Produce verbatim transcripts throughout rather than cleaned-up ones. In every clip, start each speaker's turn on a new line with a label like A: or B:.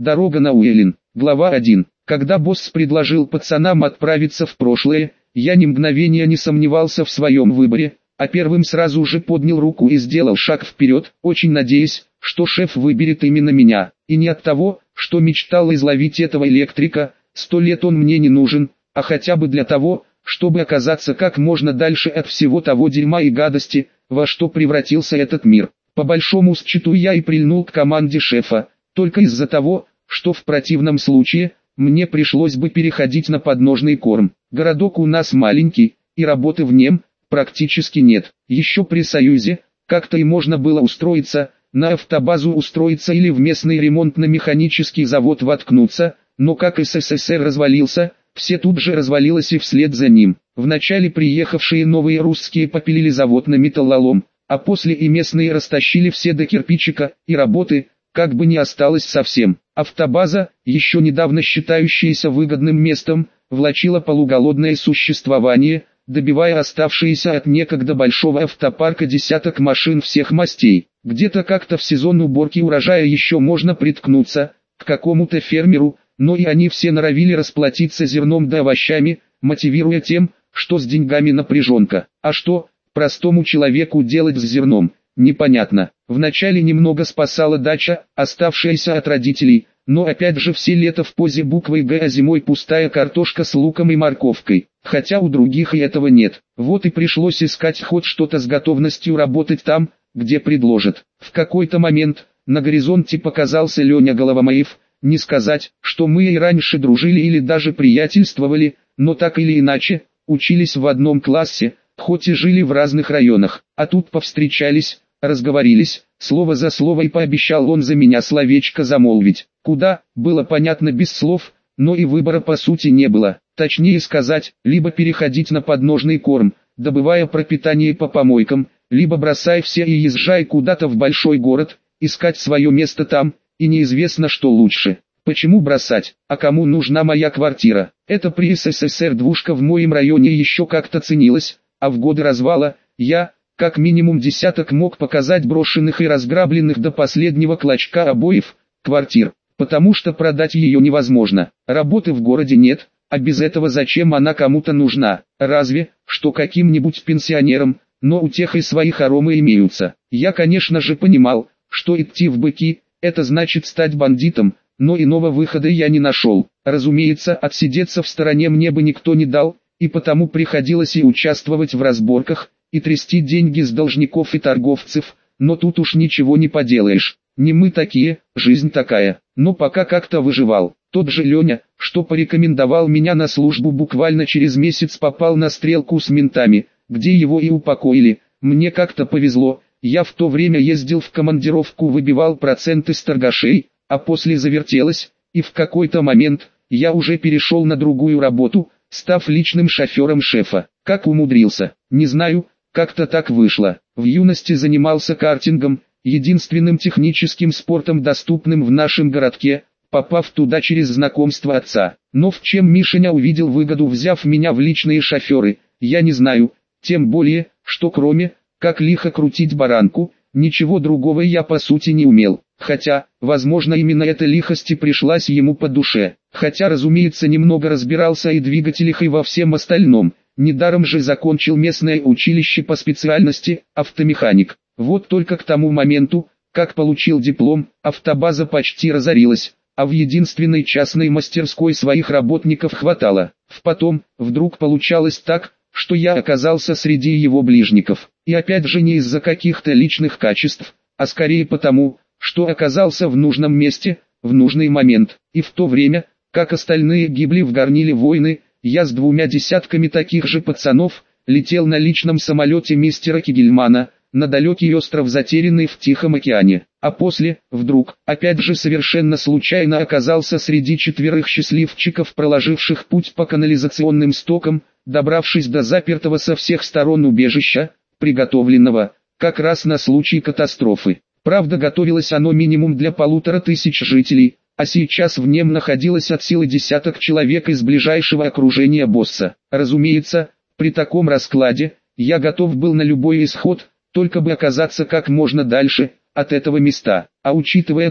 A: Дорога на Уэллин. Глава один. Когда босс предложил пацанам отправиться в прошлое, я ни мгновения не сомневался в своем выборе, а первым сразу же поднял руку и сделал шаг вперед, очень надеясь, что шеф выберет именно меня. И не от того, что мечтал изловить этого электрика, сто лет он мне не нужен, а хотя бы для того, чтобы оказаться как можно дальше от всего того дерьма и гадости, во что превратился этот мир. По большому счету я и прильнул к команде шефа, только из-за того, что в противном случае, мне пришлось бы переходить на подножный корм. Городок у нас маленький, и работы в нем практически нет. Еще при Союзе, как-то и можно было устроиться, на автобазу устроиться или в местный ремонтно-механический завод воткнуться, но как СССР развалился, все тут же развалилось и вслед за ним. Вначале приехавшие новые русские попилили завод на металлолом, а после и местные растащили все до кирпичика, и работы, как бы не осталось совсем. Автобаза, еще недавно считающаяся выгодным местом, влачила полуголодное существование, добивая оставшиеся от некогда большого автопарка десяток машин всех мастей. Где-то как-то в сезон уборки урожая еще можно приткнуться к какому-то фермеру, но и они все норовили расплатиться зерном да овощами, мотивируя тем, что с деньгами напряженка. А что простому человеку делать с зерном, непонятно. Вначале немного спасала дача, оставшаяся от родителей, но опять же все лето в позе буквы «Г», а зимой пустая картошка с луком и морковкой. Хотя у других и этого нет. Вот и пришлось искать хоть что-то с готовностью работать там, где предложат. В какой-то момент на горизонте показался Леня Головомаев. Не сказать, что мы и раньше дружили или даже приятельствовали, но так или иначе, учились в одном классе, хоть и жили в разных районах. А тут повстречались, разговорились, слово за слово, и пообещал он за меня словечко замолвить. Куда, было понятно без слов, но и выбора по сути не было. Точнее сказать, либо переходить на подножный корм, добывая пропитание по помойкам, либо бросай все и езжай куда-то в большой город, искать свое место там, и неизвестно что лучше. Почему бросать, а кому нужна моя квартира? Это при СССР двушка в моем районе еще как-то ценилась, а в годы развала, я, как минимум десяток мог показать брошенных и разграбленных до последнего клочка обоев, квартир, потому что продать ее невозможно. Работы в городе нет, а без этого зачем она кому-то нужна? Разве, что каким-нибудь пенсионерам, но у тех и свои хоромы имеются. Я конечно же понимал, что идти в быки, это значит стать бандитом, но иного выхода я не нашел. Разумеется, отсидеться в стороне мне бы никто не дал, и потому приходилось и участвовать в разборках, и трясти деньги с должников и торговцев, но тут уж ничего не поделаешь. Не мы такие, жизнь такая. Но пока как-то выживал. Тот же Леня, что порекомендовал меня на службу, буквально через месяц попал на стрелку с ментами, где его и упокоили. Мне как-то повезло, я в то время ездил в командировку, выбивал проценты с торгашей, а после завертелось, и в какой-то момент, я уже перешел на другую работу, став личным шофером шефа. Как умудрился, не знаю, как-то так вышло. В юности занимался картингом, единственным техническим спортом, доступным в нашем городке, попав туда через знакомство отца. Но в чем Мишеня увидел выгоду, взяв меня в личные шоферы, я не знаю, тем более, что кроме, как лихо крутить баранку, ничего другого я по сути не умел. Хотя, возможно, именно эта лихость и пришлась ему по душе. Хотя, разумеется, немного разбирался и в двигателях, и во всем остальном. Недаром же закончил местное училище по специальности автомеханик. Вот только к тому моменту, как получил диплом, автобаза почти разорилась, а в единственной частной мастерской своих работников хватало. В потом, вдруг получалось так, что я оказался среди его ближников. И опять же не из-за каких-то личных качеств, а скорее потому, что оказался в нужном месте, в нужный момент. И в то время, как остальные гибли в горниле войны, я с двумя десятками таких же пацанов, летел на личном самолете мистера Кигельмана, на далекий остров, затерянный в Тихом океане. А после, вдруг, опять же совершенно случайно оказался среди четверых счастливчиков, проложивших путь по канализационным стокам, добравшись до запертого со всех сторон убежища, приготовленного, как раз на случай катастрофы. Правда, готовилось оно минимум для полутора тысяч жителей, а сейчас в нем находилось от силы десяток человек из ближайшего окружения босса. Разумеется, при таком раскладе, я готов был на любой исход, только бы оказаться как можно дальше от этого места. А учитывая то,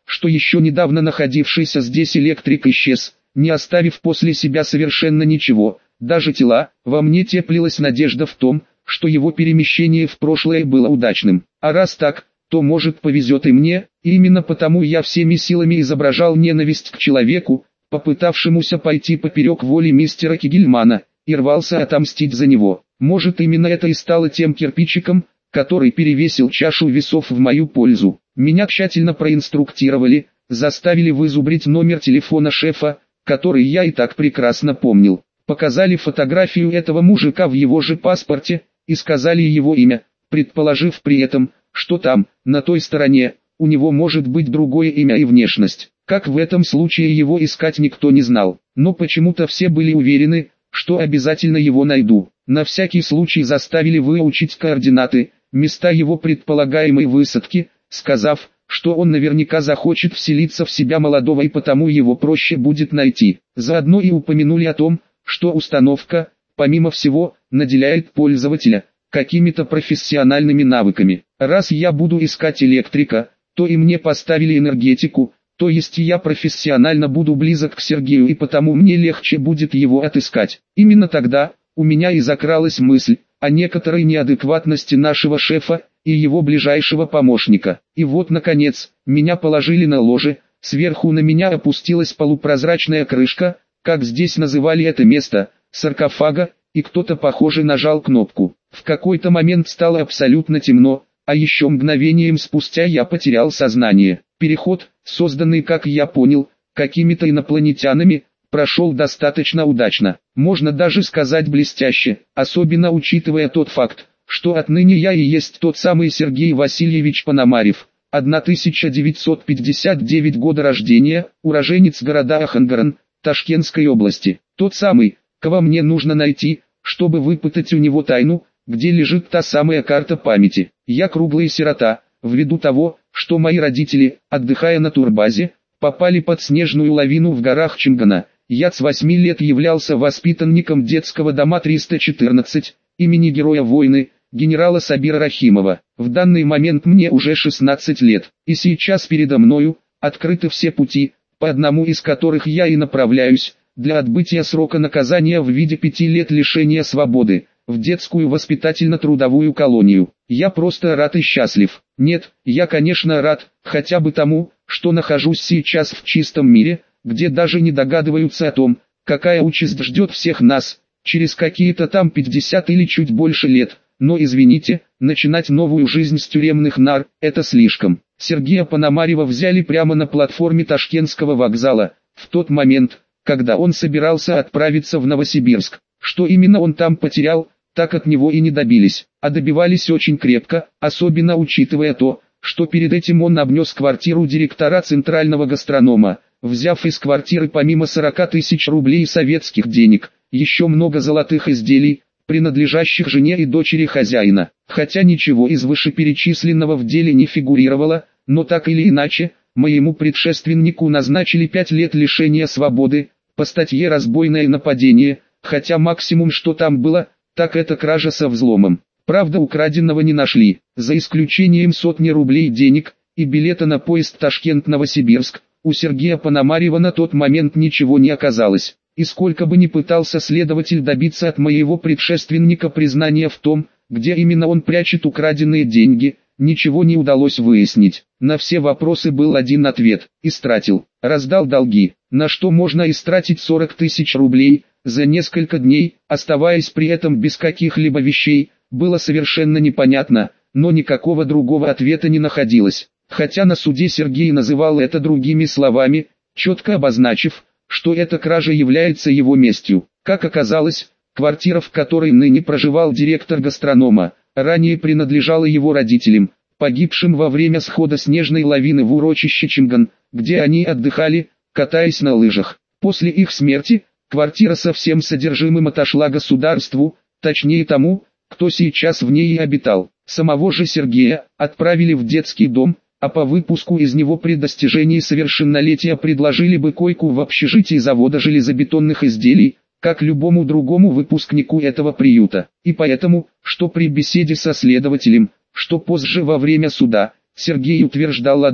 A: что еще недавно находившийся здесь электрик исчез, не оставив после себя совершенно ничего, даже тела. Во мне теплилась надежда в том, что его перемещение в прошлое было удачным. А раз так, то может повезет и мне, и именно потому я всеми силами изображал ненависть к человеку, попытавшемуся пойти поперек воли мистера Кигельмана, и рвался отомстить за него. Может, именно это и стало тем кирпичиком, который перевесил чашу весов в мою пользу. Меня тщательно проинструктировали, заставили вызубрить номер телефона шефа, который я и так прекрасно помнил. Показали фотографию этого мужика в его же паспорте, и сказали его имя, предположив при этом, что там, на той стороне, у него может быть другое имя и внешность. Как в этом случае его искать никто не знал, но почему-то все были уверены, что обязательно его найду. На всякий случай заставили выучить координаты, места его предполагаемой высадки, сказав, что он наверняка захочет вселиться в себя молодого и потому его проще будет найти. Заодно и упомянули о том, что установка, помимо всего, наделяет пользователя какими-то профессиональными навыками. Раз я буду искать электрика, то и мне поставили энергетику, то есть я профессионально буду близок к Сергею и потому мне легче будет его отыскать. Именно тогда у меня и закралась мысль о некоторой неадекватности нашего шефа и его ближайшего помощника. И вот наконец, меня положили на ложе, сверху на меня опустилась полупрозрачная крышка, как здесь называли это место, саркофага, и кто-то похоже нажал кнопку. В какой-то момент стало абсолютно темно, а еще мгновением спустя я потерял сознание. Переход, созданный, как я понял, какими-то инопланетянами, прошел достаточно удачно. Можно даже сказать блестяще, особенно учитывая тот факт, что отныне я и есть тот самый Сергей Васильевич Пономарев, тысяча девятьсот пятьдесят девятого года рождения, уроженец города Ахангаран, Ташкентской области. Тот самый, кого мне нужно найти, чтобы выпытать у него тайну, где лежит та самая карта памяти. Я круглая сирота, ввиду того, что мои родители, отдыхая на турбазе, попали под снежную лавину в горах Чингана. Я с восьми лет являлся воспитанником детского дома триста четырнадцать, имени героя войны, генерала Сабира Рахимова. В данный момент мне уже шестнадцать лет, и сейчас передо мною открыты все пути, по одному из которых я и направляюсь, для отбытия срока наказания в виде пяти лет лишения свободы, в детскую воспитательно-трудовую колонию. Я просто рад и счастлив. Нет, я конечно рад, хотя бы тому, что нахожусь сейчас в чистом мире, где даже не догадываются о том, какая участь ждет всех нас, через какие-то там пятьдесят или чуть больше лет. Но извините, начинать новую жизнь с тюремных нар – это слишком. Сергея Пономарева взяли прямо на платформе Ташкентского вокзала, в тот момент, когда он собирался отправиться в Новосибирск. Что именно он там потерял, так от него и не добились, а добивались очень крепко, особенно учитывая то, что перед этим он обнес квартиру директора центрального гастронома, взяв из квартиры помимо сорока тысяч рублей советских денег, еще много золотых изделий, принадлежащих жене и дочери хозяина. Хотя ничего из вышеперечисленного в деле не фигурировало, но так или иначе, моему предшественнику назначили пять лет лишения свободы, по статье «Разбойное нападение», хотя максимум что там было, так это кража со взломом. Правда, украденного не нашли, за исключением сотни рублей денег и билета на поезд Ташкент-Новосибирск, у Сергея Пономарева на тот момент ничего не оказалось. И сколько бы ни пытался следователь добиться от моего предшественника признания в том, где именно он прячет украденные деньги, ничего не удалось выяснить. На все вопросы был один ответ: истратил, раздал долги, на что можно истратить сорок тысяч рублей за несколько дней, оставаясь при этом без каких-либо вещей, было совершенно непонятно, но никакого другого ответа не находилось. Хотя на суде Сергей называл это другими словами, четко обозначив, что эта кража является его местью. Как оказалось, квартира, в которой ныне проживал директор гастронома, ранее принадлежала его родителям, погибшим во время схода снежной лавины в урочище Чинган, где они отдыхали, катаясь на лыжах. После их смерти, квартира со всем содержимым отошла государству, точнее тому, кто сейчас в ней и обитал. Самого же Сергея отправили в детский дом, а по выпуску из него при достижении совершеннолетия предложили бы койку в общежитии завода железобетонных изделий, как любому другому выпускнику этого приюта. И поэтому, что при беседе со следователем, что позже во время суда, Сергей утверждал одно: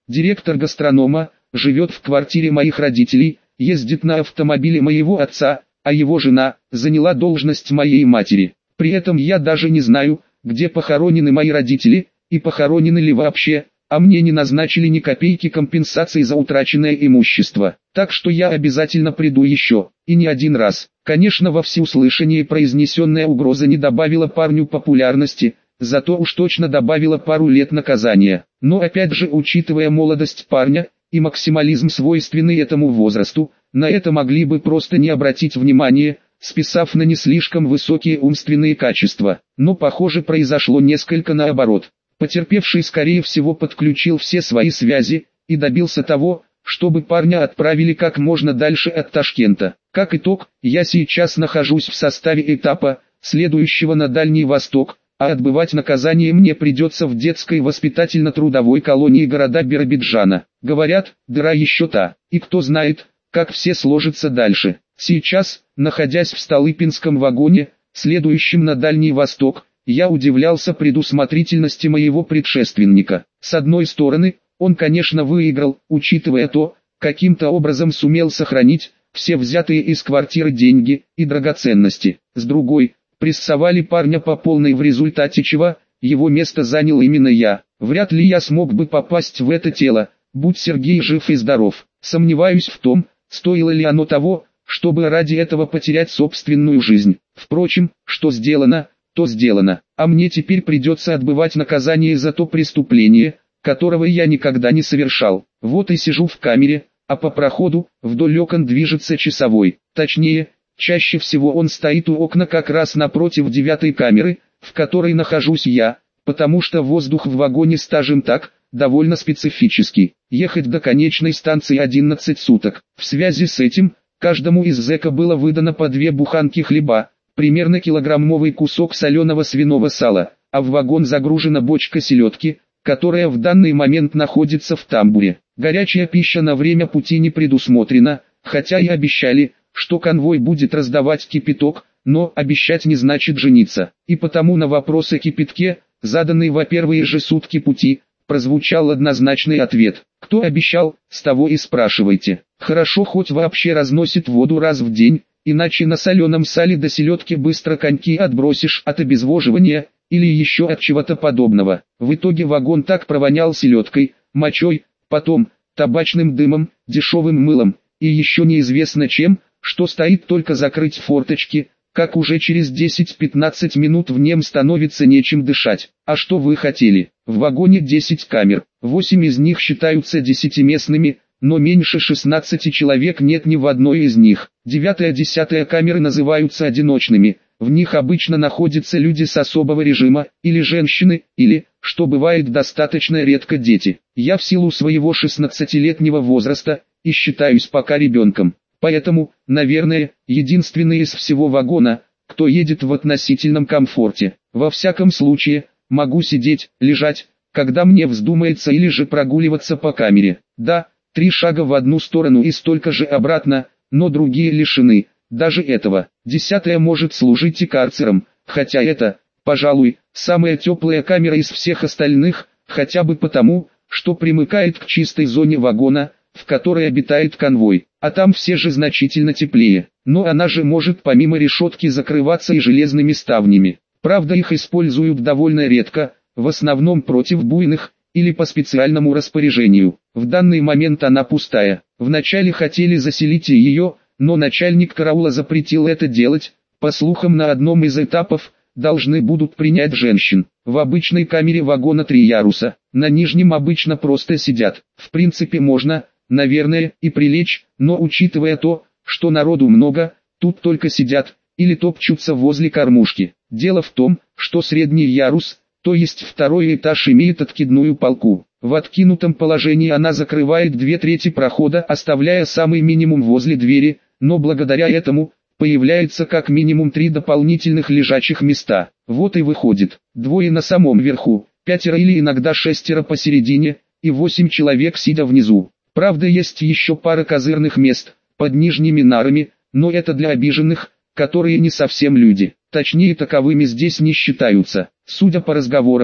A: Директор гастронома, живет в квартире моих родителей, ездит на автомобиле моего отца, а его жена заняла должность моей матери. При этом я даже не знаю, где похоронены мои родители, и похоронены ли вообще, а мне не назначили ни копейки компенсации за утраченное имущество. Так что я обязательно приду еще, и не один раз. Конечно, во всеуслышание произнесенная угроза не добавила парню популярности, зато уж точно добавила пару лет наказания. Но опять же, учитывая молодость парня и максимализм, свойственный этому возрасту, на это могли бы просто не обратить внимания, списав на не слишком высокие умственные качества. Но похоже, произошло несколько наоборот. Потерпевший скорее всего подключил все свои связи и добился того, чтобы парня отправили как можно дальше от Ташкента. Как итог, я сейчас нахожусь в составе этапа, следующего на Дальний Восток, а отбывать наказание мне придется в детской воспитательно-трудовой колонии города Биробиджана. Говорят, дыра еще та, и кто знает, как все сложится дальше. Сейчас, находясь в Столыпинском вагоне, следующем на Дальний Восток, я удивлялся предусмотрительности моего предшественника. С одной стороны, он, конечно, выиграл, учитывая то, каким-то образом сумел сохранить все взятые из квартиры деньги и драгоценности. С другой, прессовали парня по полной, в результате чего его место занял именно я. Вряд ли я смог бы попасть в это тело, будь Сергей жив и здоров. Сомневаюсь в том, стоило ли оно того, чтобы ради этого потерять собственную жизнь. Впрочем, что сделано, то сделано, а мне теперь придется отбывать наказание за то преступление, которого я никогда не совершал. Вот и сижу в камере, а по проходу, вдоль окон движется часовой. Точнее, чаще всего он стоит у окна как раз напротив девятой камеры, в которой нахожусь я, потому что воздух в вагоне, скажем так, довольно специфический. Ехать до конечной станции одиннадцать суток. В связи с этим, каждому из зэка было выдано по две буханки хлеба, примерно килограммовый кусок соленого свиного сала, а в вагон загружена бочка селедки, которая в данный момент находится в тамбуре. Горячая пища на время пути не предусмотрена, хотя и обещали, что конвой будет раздавать кипяток, но обещать не значит жениться. И потому на вопрос о кипятке, заданный во первые же сутки пути, прозвучал однозначный ответ. Кто обещал, с того и спрашивайте. Хорошо хоть вообще разносит воду раз в день, иначе на соленом сале до селедки быстро коньки отбросишь от обезвоживания, или еще от чего-то подобного. В итоге вагон так провонял селедкой, мочой, потом табачным дымом, дешевым мылом, и еще неизвестно чем, что стоит только закрыть форточки, как уже через десять-пятнадцать минут в нем становится нечем дышать. А что вы хотели? В вагоне десять камер, восемь из них считаются десятиместными, но меньше шестнадцати человек нет ни в одной из них. Девятая-десятая камеры называются одиночными, в них обычно находятся люди с особого режима, или женщины, или, что бывает достаточно редко, дети. Я в силу своего шестнадцатилетнего возраста, и считаюсь пока ребенком. Поэтому, наверное, единственный из всего вагона, кто едет в относительном комфорте. Во всяком случае, могу сидеть, лежать, когда мне вздумается, или же прогуливаться по камере. Да, три шага в одну сторону и столько же обратно, но другие лишены даже этого. Десятая может служить и карцером, хотя это, пожалуй, самая теплая камера из всех остальных, хотя бы потому, что примыкает к чистой зоне вагона, в которой обитает конвой, а там все же значительно теплее. Но она же может помимо решетки закрываться и железными ставнями. Правда, их используют довольно редко, в основном против буйных, или по специальному распоряжению. В данный момент она пустая. Вначале хотели заселить ее, но начальник караула запретил это делать. По слухам, на одном из этапов должны будут принять женщин. В обычной камере вагона три яруса, на нижнем обычно просто сидят. В принципе можно, наверное, и прилечь, но учитывая то, что народу много, тут только сидят, или топчутся возле кормушки. Дело в том, что средний ярус, то есть второй этаж, имеет откидную полку. В откинутом положении она закрывает две трети прохода, оставляя самый минимум возле двери, но благодаря этому появляется как минимум три дополнительных лежачих места. Вот и выходит, двое на самом верху, пятеро или иногда шестеро посередине, и восемь человек сидя внизу. Правда, есть еще пара козырных мест, под нижними нарами, но это для обиженных, которые не совсем люди. Точнее, таковыми здесь не считаются. Судя по разговорам,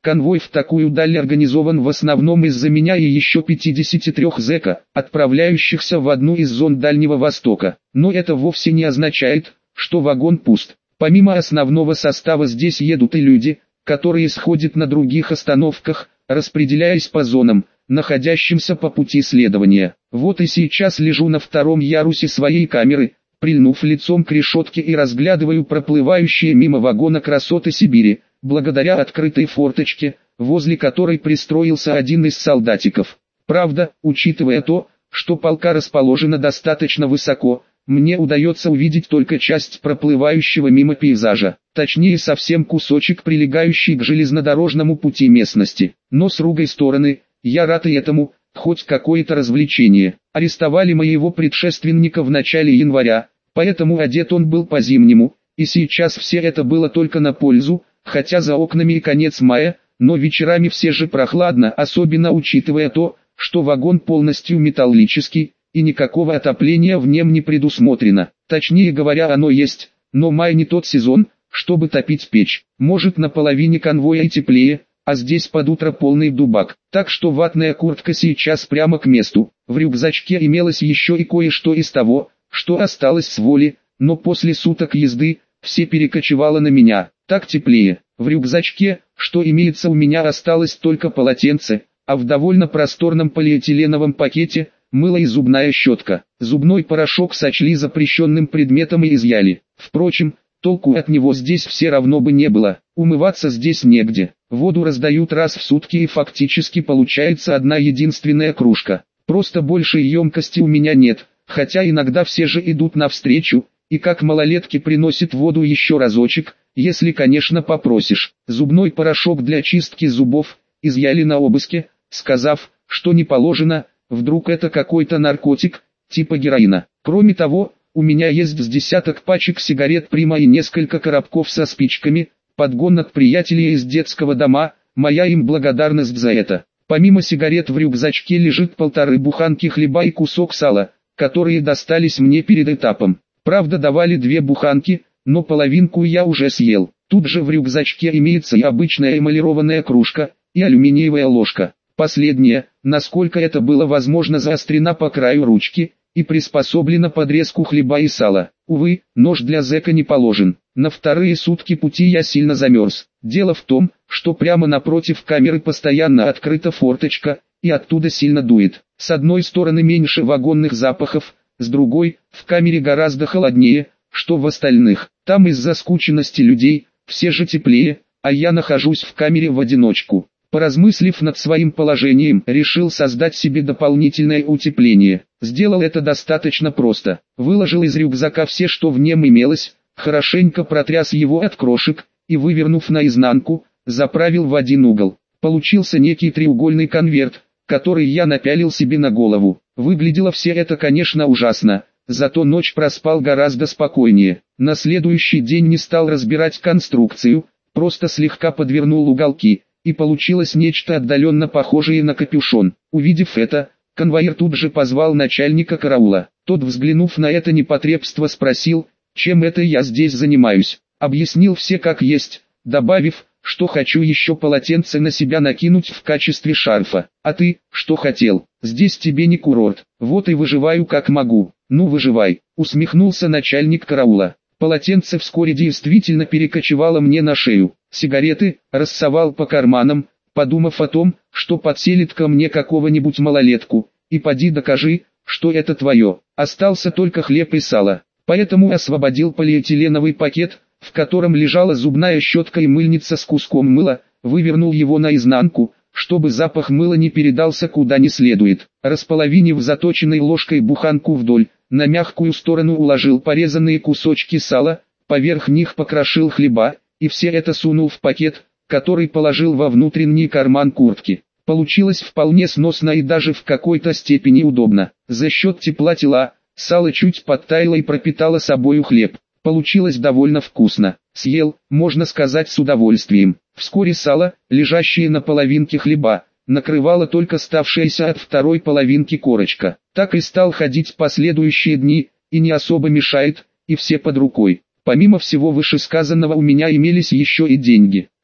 A: Конвой в такую даль организован в основном из-за меня и еще пятидесяти трёх зэка, отправляющихся в одну из зон Дальнего Востока. Но это вовсе не означает, что вагон пуст. Помимо основного состава здесь едут и люди, которые сходят на других остановках, распределяясь по зонам, находящимся по пути следования. Вот и сейчас лежу на втором ярусе своей камеры, прильнув лицом к решетке и разглядываю проплывающие мимо вагона красоты Сибири, благодаря открытой форточке, возле которой пристроился один из солдатиков. Правда, учитывая то, что полка расположена достаточно высоко, мне удается увидеть только часть проплывающего мимо пейзажа, точнее совсем кусочек, прилегающий к железнодорожному пути местности. Но с другой стороны, я рад и этому, хоть какое-то развлечение. Арестовали моего предшественника в начале января, поэтому одет он был по-зимнему, и сейчас все это было только на пользу, хотя за окнами и конец мая, но вечерами все же прохладно, особенно учитывая то, что вагон полностью металлический, и никакого отопления в нем не предусмотрено. Точнее говоря, оно есть, но май не тот сезон, чтобы топить печь. Может, на половине конвоя и теплее, а здесь под утро полный дубак. Так что ватная куртка сейчас прямо к месту. В рюкзачке имелось еще и кое-что из того, что осталось с воли, но после суток езды, все перекочевало на меня. Так теплее. В рюкзачке, что имеется у меня, осталось только полотенце, а в довольно просторном полиэтиленовом пакете – мыло и зубная щетка. Зубной порошок сочли запрещенным предметом и изъяли. Впрочем, толку от него здесь все равно бы не было, умываться здесь негде. Воду раздают раз в сутки и фактически получается одна единственная кружка. Просто большей емкости у меня нет, хотя иногда все же идут навстречу, и как малолетки приносят воду еще разочек, если конечно попросишь. Зубной порошок для чистки зубов изъяли на обыске, сказав, что не положено. Вдруг это какой-то наркотик, типа героина. Кроме того, у меня есть с десяток пачек сигарет Прима и несколько коробков со спичками, подгон от приятелей из детского дома, моя им благодарность за это. Помимо сигарет в рюкзачке лежит полторы буханки хлеба и кусок сала, которые достались мне перед этапом. Правда, давали две буханки, но половинку я уже съел. Тут же в рюкзачке имеется и обычная эмалированная кружка, и алюминиевая ложка. Последняя, насколько это было возможно, заострена по краю ручки и приспособлена под резку хлеба и сала. Увы, нож для зэка не положен. На вторые сутки пути я сильно замерз. Дело в том, что прямо напротив камеры постоянно открыта форточка, и оттуда сильно дует. С одной стороны меньше вагонных запахов, с другой, в камере гораздо холоднее, что в остальных. Там из-за скученности людей, все же теплее, а я нахожусь в камере в одиночку. Поразмыслив над своим положением, решил создать себе дополнительное утепление. Сделал это достаточно просто. Выложил из рюкзака все, что в нем имелось, хорошенько протряс его от крошек, и, вывернув наизнанку, заправил в один угол. Получился некий треугольный конверт, который я напялил себе на голову. Выглядело все это, конечно, ужасно, зато ночь проспал гораздо спокойнее. На следующий день не стал разбирать конструкцию, просто слегка подвернул уголки, и получилось нечто отдаленно похожее на капюшон. Увидев это, конвоир тут же позвал начальника караула. Тот, взглянув на это непотребство, спросил, чем это я здесь занимаюсь. Объяснил все как есть, добавив, что хочу еще полотенце на себя накинуть в качестве шарфа. А ты, что хотел? Здесь тебе не курорт. Вот и выживаю как могу. Ну выживай, усмехнулся начальник караула. Полотенце вскоре действительно перекочевало мне на шею. Сигареты рассовал по карманам, подумав о том, что подселит ко мне какого-нибудь малолетку, и поди докажи, что это твое. Остался только хлеб и сало. Поэтому освободил полиэтиленовый пакет, в котором лежала зубная щетка и мыльница с куском мыла, вывернул его наизнанку, чтобы запах мыла не передался куда не следует. Располовинив заточенной ложкой буханку вдоль, на мягкую сторону уложил порезанные кусочки сала, поверх них покрошил хлеба, и все это сунул в пакет, который положил во внутренний карман куртки. Получилось вполне сносно и даже в какой-то степени удобно. За счет тепла тела, сало чуть подтаяло и пропитало собою хлеб. Получилось довольно вкусно. Съел, можно сказать, с удовольствием. Вскоре сало, лежащее на половинке хлеба, накрывало только ставшаяся от второй половинки корочка. Так и стал ходить последующие дни, и не особо мешает, и все под рукой. Помимо всего вышесказанного у меня имелись еще и деньги.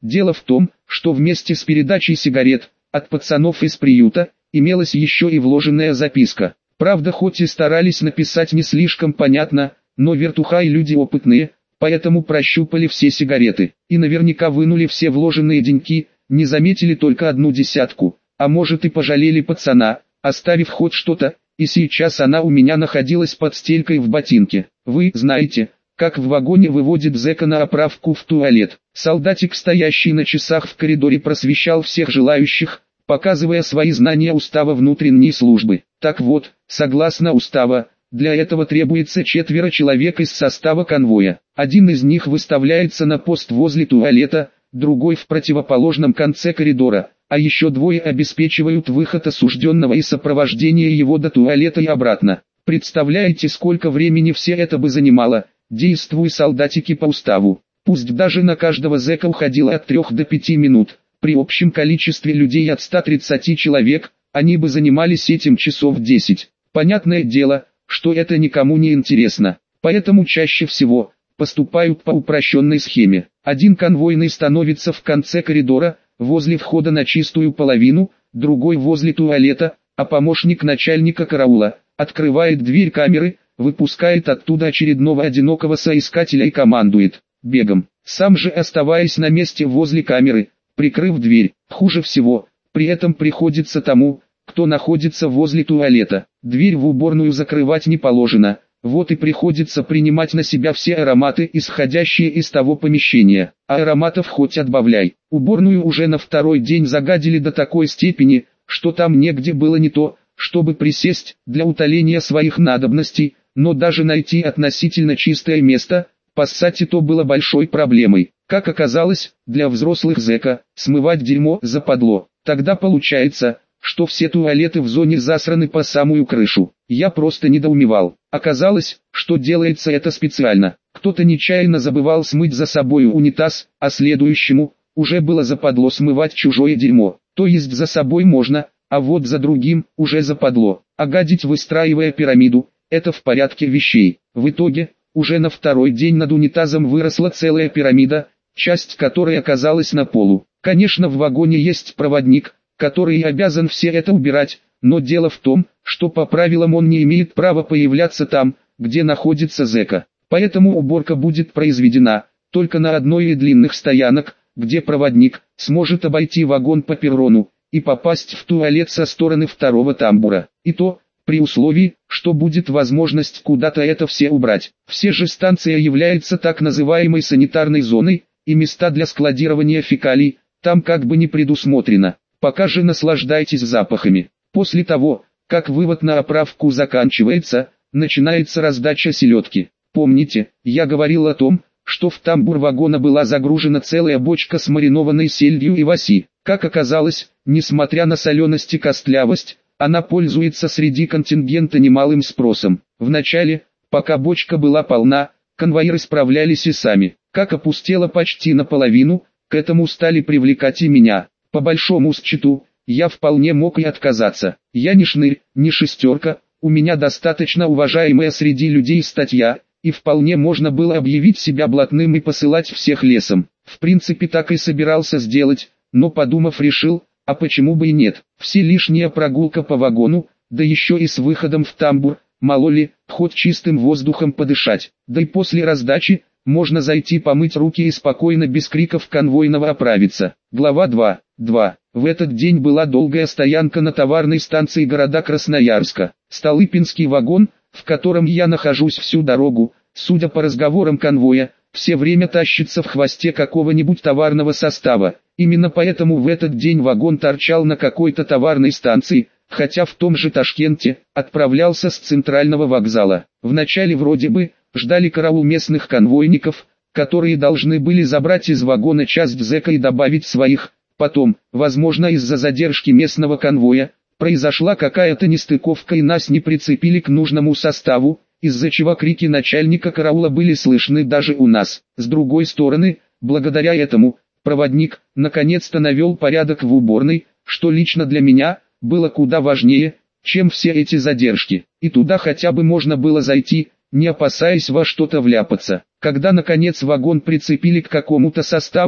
A: Дело в том, что вместе с передачей сигарет от пацанов из приюта имелась еще и вложенная записка. Правда, хоть и старались написать не слишком понятно, но вертухаи люди опытные, поэтому прощупали все сигареты и наверняка вынули все вложенные деньги, не заметили только одну десятку, а может и пожалели пацана, оставив хоть что-то, и сейчас она у меня находилась под стелькой в ботинке. Вы знаете, как в вагоне выводит зэка на оправку в туалет. Солдатик, стоящий на часах в коридоре, просвещал всех желающих, показывая свои знания устава внутренней службы. Так вот, согласно устава, для этого требуется четверо человек из состава конвоя. Один из них выставляется на пост возле туалета, другой в противоположном конце коридора, а еще двое обеспечивают выход осужденного и сопровождение его до туалета и обратно. Представляете, сколько времени все это бы занимало, действуя солдатики по уставу. Пусть даже на каждого зэка уходило от трех до пяти минут, при общем количестве людей от ста тридцати человек, они бы занимались этим часов десять. Понятное дело, что это никому не интересно, поэтому чаще всего поступают по упрощенной схеме. Один конвойный становится в конце коридора, возле входа на чистую половину, другой возле туалета, а помощник начальника караула открывает дверь камеры, выпускает оттуда очередного одинокого соискателя и командует бегом, сам же оставаясь на месте возле камеры, прикрыв дверь. Хуже всего, при этом приходится тому, кто находится возле туалета. Дверь в уборную закрывать не положено, вот и приходится принимать на себя все ароматы, исходящие из того помещения. А ароматов хоть отбавляй. Уборную уже на второй день загадили до такой степени, что там негде было не то, чтобы присесть для утоления своих надобностей, но даже найти относительно чистое место, поссать и то было большой проблемой. Как оказалось, для взрослых зэка смывать дерьмо западло. Тогда получается, что все туалеты в зоне засраны по самую крышу. Я просто недоумевал. Оказалось, что делается это специально. Кто-то нечаянно забывал смыть за собою унитаз, а следующему уже было западло смывать чужое дерьмо. То есть за собой можно, а вот за другим уже западло. А гадить, выстраивая пирамиду, это в порядке вещей. В итоге, уже на второй день над унитазом выросла целая пирамида, часть которой оказалась на полу. Конечно, в вагоне есть проводник, который и обязан все это убирать, но дело в том, что по правилам он не имеет права появляться там, где находится зэка. Поэтому уборка будет произведена только на одной из длинных стоянок, где проводник сможет обойти вагон по перрону и попасть в туалет со стороны второго тамбура. И то, при условии, что будет возможность куда-то это все убрать. Все же станция является так называемой санитарной зоной, и места для складирования фекалий там как бы не предусмотрено. Пока же наслаждайтесь запахами. После того, как вывод на оправку заканчивается, начинается раздача селедки. Помните, я говорил о том, что в тамбур вагона была загружена целая бочка с маринованной сельдью и васи. Как оказалось, несмотря на соленость и костлявость, она пользуется среди контингента немалым спросом. Вначале, пока бочка была полна, конвоиры справлялись и сами. Как опустела почти наполовину, к этому стали привлекать и меня. По большому счету, я вполне мог и отказаться. Я не шнырь, не шестерка, у меня достаточно уважаемая среди людей статья, и вполне можно было объявить себя блатным и посылать всех лесом. В принципе, так и собирался сделать, но подумав решил, а почему бы и нет. Все лишняя прогулка по вагону, да еще и с выходом в тамбур, мало ли, хоть чистым воздухом подышать. Да и после раздачи, можно зайти помыть руки и спокойно без криков конвойного оправиться. Глава два. два. В этот день была долгая стоянка на товарной станции города Красноярска. Столыпинский вагон, в котором я нахожусь всю дорогу, судя по разговорам конвоя, все время тащится в хвосте какого-нибудь товарного состава. Именно поэтому в этот день вагон торчал на какой-то товарной станции, хотя в том же Ташкенте отправлялся с центрального вокзала. Вначале вроде бы ждали караул местных конвойников, которые должны были забрать из вагона часть зэка и добавить своих. Потом, возможно из-за задержки местного конвоя, произошла какая-то нестыковка и нас не прицепили к нужному составу, из-за чего крики начальника караула были слышны даже у нас. С другой стороны, благодаря этому, проводник наконец-то навел порядок в уборной, что лично для меня было куда важнее, чем все эти задержки. И туда хотя бы можно было зайти, не опасаясь во что-то вляпаться. Когда наконец вагон прицепили к какому-то составу,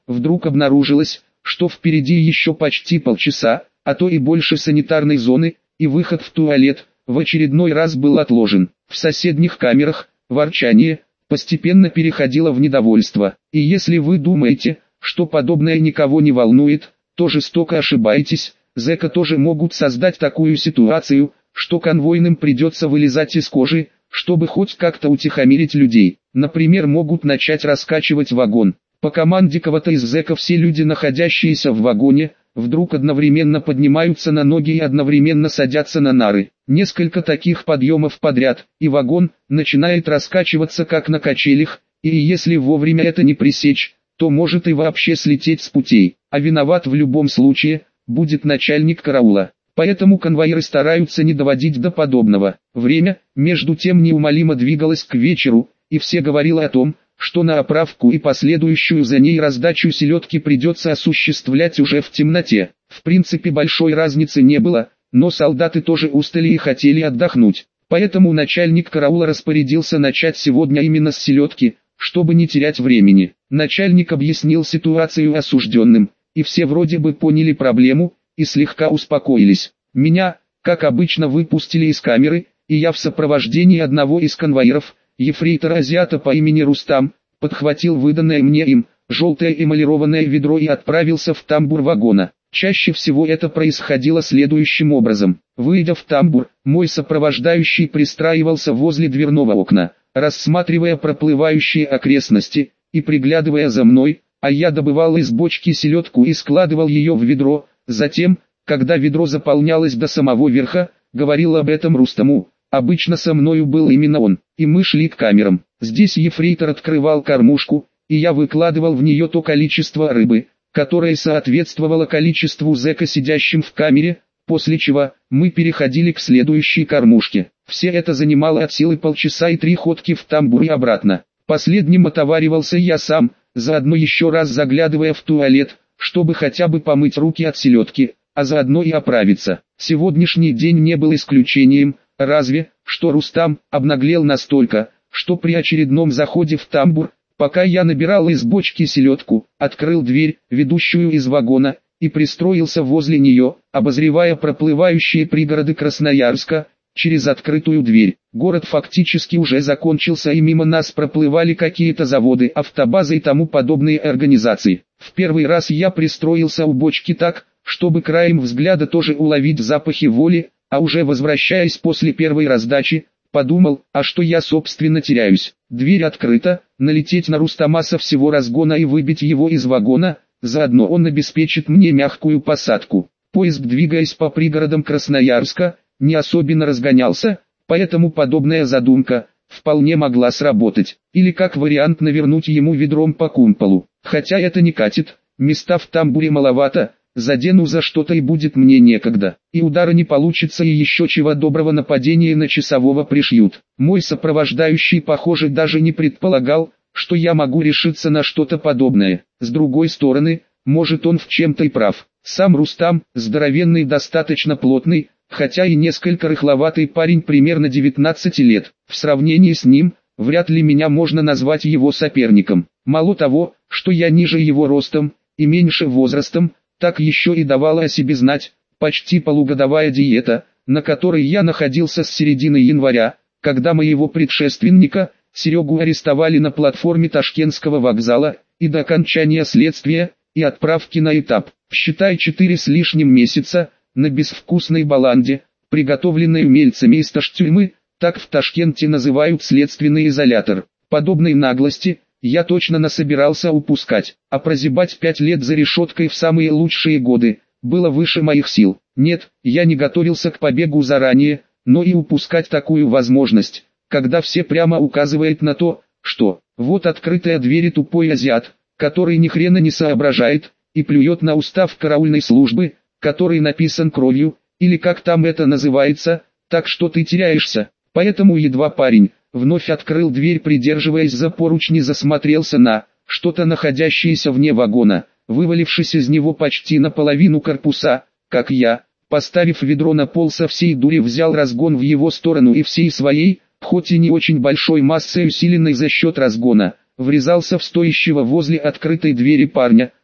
A: вдруг обнаружилось, что впереди еще почти полчаса, а то и больше санитарной зоны, и выход в туалет в очередной раз был отложен. В соседних камерах ворчание постепенно переходило в недовольство. И если вы думаете, что подобное никого не волнует, то жестоко ошибаетесь. Зэка тоже могут создать такую ситуацию, что конвойным придется вылезать из кожи, чтобы хоть как-то утихомирить людей. Например, могут начать раскачивать вагон. По команде кого-то из зэков все люди, находящиеся в вагоне, вдруг одновременно поднимаются на ноги и одновременно садятся на нары. Несколько таких подъемов подряд, и вагон начинает раскачиваться как на качелях, и если вовремя это не пресечь, то может и вообще слететь с путей. А виноват в любом случае будет начальник караула. Поэтому конвоиры стараются не доводить до подобного. Время, между тем, неумолимо двигалось к вечеру, и все говорило о том, что на оправку и последующую за ней раздачу селедки придется осуществлять уже в темноте. В принципе, большой разницы не было, но солдаты тоже устали и хотели отдохнуть. Поэтому начальник караула распорядился начать сегодня именно с селедки, чтобы не терять времени. Начальник объяснил ситуацию осужденным, и все вроде бы поняли проблему, и слегка успокоились. Меня, как обычно, выпустили из камеры, и я в сопровождении одного из конвоиров, ефрейтора-азиата по имени Рустам, подхватил выданное мне им желтое эмалированное ведро и отправился в тамбур вагона. Чаще всего это происходило следующим образом. Выйдя в тамбур, мой сопровождающий пристраивался возле дверного окна, рассматривая проплывающие окрестности и приглядывая за мной, а я добывал из бочки селедку и складывал ее в ведро. Затем, когда ведро заполнялось до самого верха, говорил об этом Рустаму. Обычно со мною был именно он, и мы шли к камерам. Здесь ефрейтор открывал кормушку, и я выкладывал в нее то количество рыбы, которое соответствовало количеству зэка, сидящим в камере, после чего мы переходили к следующей кормушке. Все это занимало от силы полчаса и три ходки в тамбур и обратно. Последним отоваривался я сам, заодно еще раз заглядывая в туалет, чтобы хотя бы помыть руки от селедки, а заодно и оправиться. Сегодняшний день не был исключением. Разве, что Рустам обнаглел настолько, что при очередном заходе в тамбур, пока я набирал из бочки селедку, открыл дверь, ведущую из вагона, и пристроился возле нее, обозревая проплывающие пригороды Красноярска, через открытую дверь. Город фактически уже закончился, и мимо нас проплывали какие-то заводы, автобазы и тому подобные организации. В первый раз я пристроился у бочки так, чтобы краем взгляда тоже уловить запахи воли, а уже возвращаясь после первой раздачи, подумал, а что я собственно теряюсь. Дверь открыта, налететь на Рустама со всего разгона и выбить его из вагона, заодно он обеспечит мне мягкую посадку. Поезд, двигаясь по пригородам Красноярска, не особенно разгонялся, поэтому подобная задумка вполне могла сработать. Или как вариант навернуть ему ведром по кумполу. Хотя это не катит, места в тамбуре маловато. Задену за что-то и будет мне некогда. И удара не получится, и еще чего доброго нападения на часового пришьют. Мой сопровождающий, похоже, даже не предполагал, что я могу решиться на что-то подобное. С другой стороны, может, он в чем-то и прав. Сам Рустам, здоровенный, достаточно плотный, хотя и несколько рыхловатый парень примерно девятнадцати лет. В сравнении с ним, вряд ли меня можно назвать его соперником. Мало того, что я ниже его ростом и меньше возрастом, так еще и давала о себе знать почти полугодовая диета, на которой я находился с середины января, когда моего предшественника, Серегу, арестовали на платформе Ташкентского вокзала, и до окончания следствия, и отправки на этап, считай четыре с лишним месяца, на безвкусной баланде, приготовленной умельцами из Таштюрьмы, так в Ташкенте называют следственный изолятор. Подобной наглости я точно насобирался упускать, а прозябать пять лет за решеткой в самые лучшие годы было выше моих сил. Нет, я не готовился к побегу заранее, но и упускать такую возможность, когда все прямо указывают на то, что вот открытая дверь и тупой азиат, который ни хрена не соображает, и плюет на устав караульной службы, который написан кровью, или как там это называется, так что ты теряешься. Поэтому едва парень вновь открыл дверь, придерживаясь за поручни, засмотрелся на что-то, находящееся вне вагона, вывалившись из него почти наполовину корпуса, как я, поставив ведро на пол, со всей дури взял разгон в его сторону и всей своей, хоть и не очень большой массой, усиленной за счет разгона, врезался в стоящего возле открытой двери парня,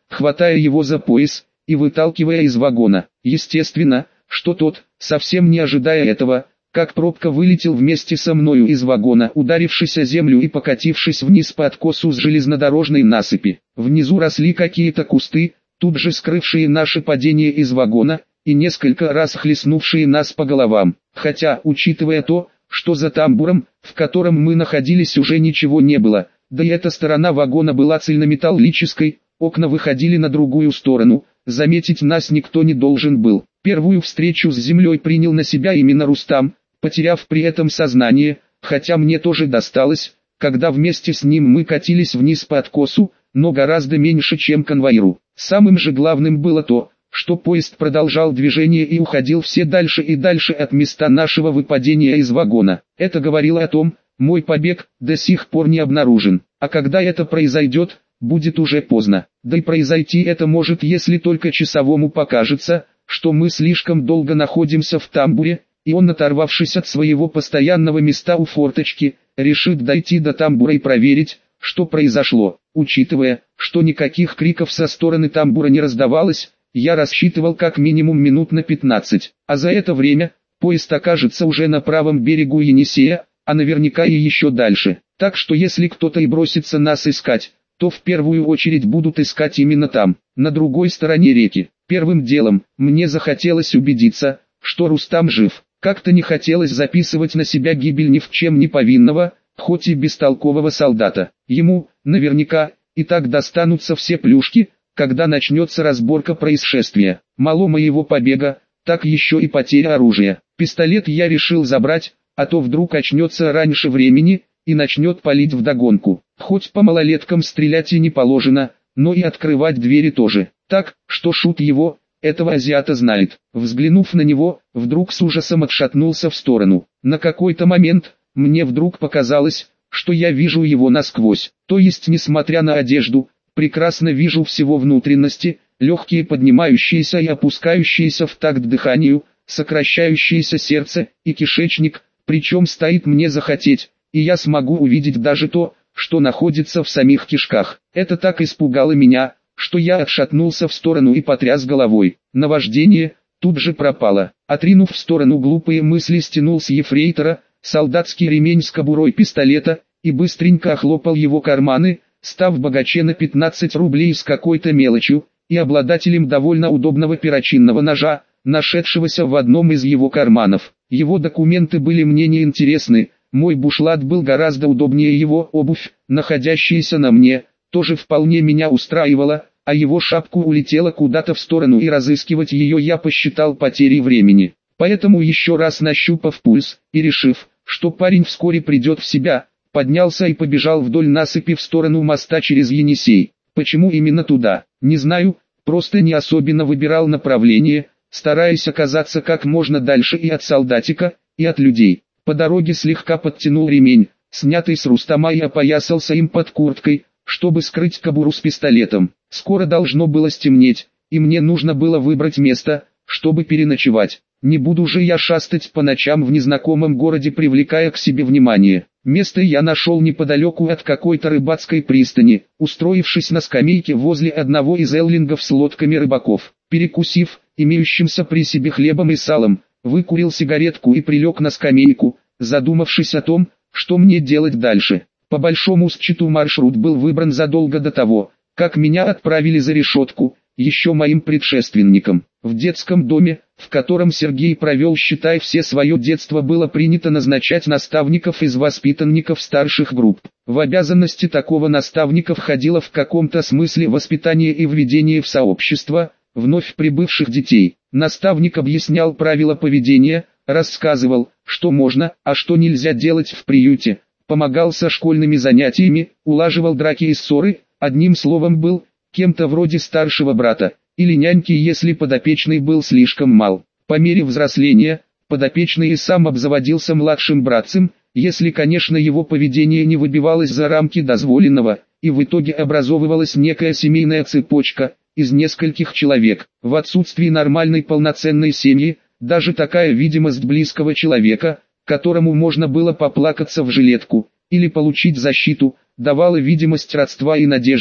A: хватая его за пояс и выталкивая из вагона. Естественно, что тот, совсем не ожидая этого, как пробка вылетел вместе со мною из вагона, ударившись о землю и покатившись вниз по откосу с железнодорожной насыпи. Внизу росли какие-то кусты, тут же скрывшие наше падение из вагона, и несколько раз хлестнувшие нас по головам. Хотя, учитывая то, что за тамбуром, в котором мы находились, уже ничего не было, да и эта сторона вагона была цельнометаллической, окна выходили на другую сторону, заметить нас никто не должен был. Первую встречу с землей принял на себя именно Рустам, потеряв при этом сознание, хотя мне тоже досталось, когда вместе с ним мы катились вниз по откосу, но гораздо меньше, чем конвоиру. Самым же главным было то, что поезд продолжал движение и уходил все дальше и дальше от места нашего выпадения из вагона. Это говорило о том, мой побег до сих пор не обнаружен, а когда это произойдет, будет уже поздно. Да и произойти это может, если только часовому покажется, что мы слишком долго находимся в тамбуре, и он, оторвавшись от своего постоянного места у форточки, решит дойти до тамбура и проверить, что произошло. Учитывая, что никаких криков со стороны тамбура не раздавалось, я рассчитывал как минимум минут на пятнадцать, а за это время поезд окажется уже на правом берегу Енисея, а наверняка и еще дальше. Так что если кто-то и бросится нас искать, то в первую очередь будут искать именно там, на другой стороне реки. Первым делом, мне захотелось убедиться, что Рустам жив. Как-то не хотелось записывать на себя гибель ни в чем не повинного, хоть и бестолкового солдата. Ему, наверняка, и так достанутся все плюшки, когда начнется разборка происшествия. Мало моего побега, так еще и потеря оружия. Пистолет я решил забрать, а то вдруг очнется раньше времени и начнет палить вдогонку. Хоть по малолеткам стрелять и не положено, но и открывать двери тоже. Так, что шут его, этого азиата знает. Взглянув на него, вдруг с ужасом отшатнулся в сторону. На какой-то момент, мне вдруг показалось, что я вижу его насквозь. То есть, несмотря на одежду, прекрасно вижу всего внутренности, легкие поднимающиеся и опускающиеся в такт дыханию, сокращающееся сердце и кишечник, причем стоит мне захотеть, и я смогу увидеть даже то, что находится в самих кишках. Это так испугало меня, что я отшатнулся в сторону и потряс головой. Наваждение тут же пропало. Отринув в сторону глупые мысли, стянул с ефрейтора солдатский ремень с кобурой пистолета и быстренько охлопал его карманы, став богаче на пятнадцать рублей с какой-то мелочью, и обладателем довольно удобного перочинного ножа, нашедшегося в одном из его карманов. Его документы были мне не интересны, мой бушлат был гораздо удобнее, его обувь, находящаяся на мне, тоже вполне меня устраивала, а его шапку улетела куда-то в сторону, и разыскивать ее я посчитал потерей времени. Поэтому, еще раз нащупав пульс и решив, что парень вскоре придет в себя, поднялся и побежал вдоль насыпи в сторону моста через Енисей. Почему именно туда, не знаю, просто не особенно выбирал направление, стараясь оказаться как можно дальше и от солдатика, и от людей. По дороге слегка подтянул ремень, снятый с Рустама, и опоясался им под курткой, чтобы скрыть кобуру с пистолетом. Скоро должно было стемнеть, и мне нужно было выбрать место, чтобы переночевать. Не буду же я шастать по ночам в незнакомом городе, привлекая к себе внимание. Место я нашел неподалеку от какой-то рыбацкой пристани, устроившись на скамейке возле одного из эллингов с лодками рыбаков. Перекусив имеющимся при себе хлебом и салом, выкурил сигаретку и прилег на скамейку, задумавшись о том, что мне делать дальше. По большому счету маршрут был выбран задолго до того, как меня отправили за решетку, еще моим предшественником. В детском доме, в котором Сергей провел, считай, все свое детство, было принято назначать наставников из воспитанников старших групп. В обязанности такого наставника входило в каком-то смысле воспитание и введение в сообщество вновь прибывших детей. Наставник объяснял правила поведения, рассказывал, что можно, а что нельзя делать в приюте, помогал со школьными занятиями, улаживал драки и ссоры, одним словом был кем-то вроде старшего брата или няньки, если подопечный был слишком мал. По мере взросления, подопечный и сам обзаводился младшим братцем, если, конечно, его поведение не выбивалось за рамки дозволенного, и в итоге образовывалась некая семейная цепочка из нескольких человек. В отсутствии нормальной полноценной семьи, даже такая видимость близкого человека, которому можно было поплакаться в жилетку или получить защиту, давала видимость родства и надежду,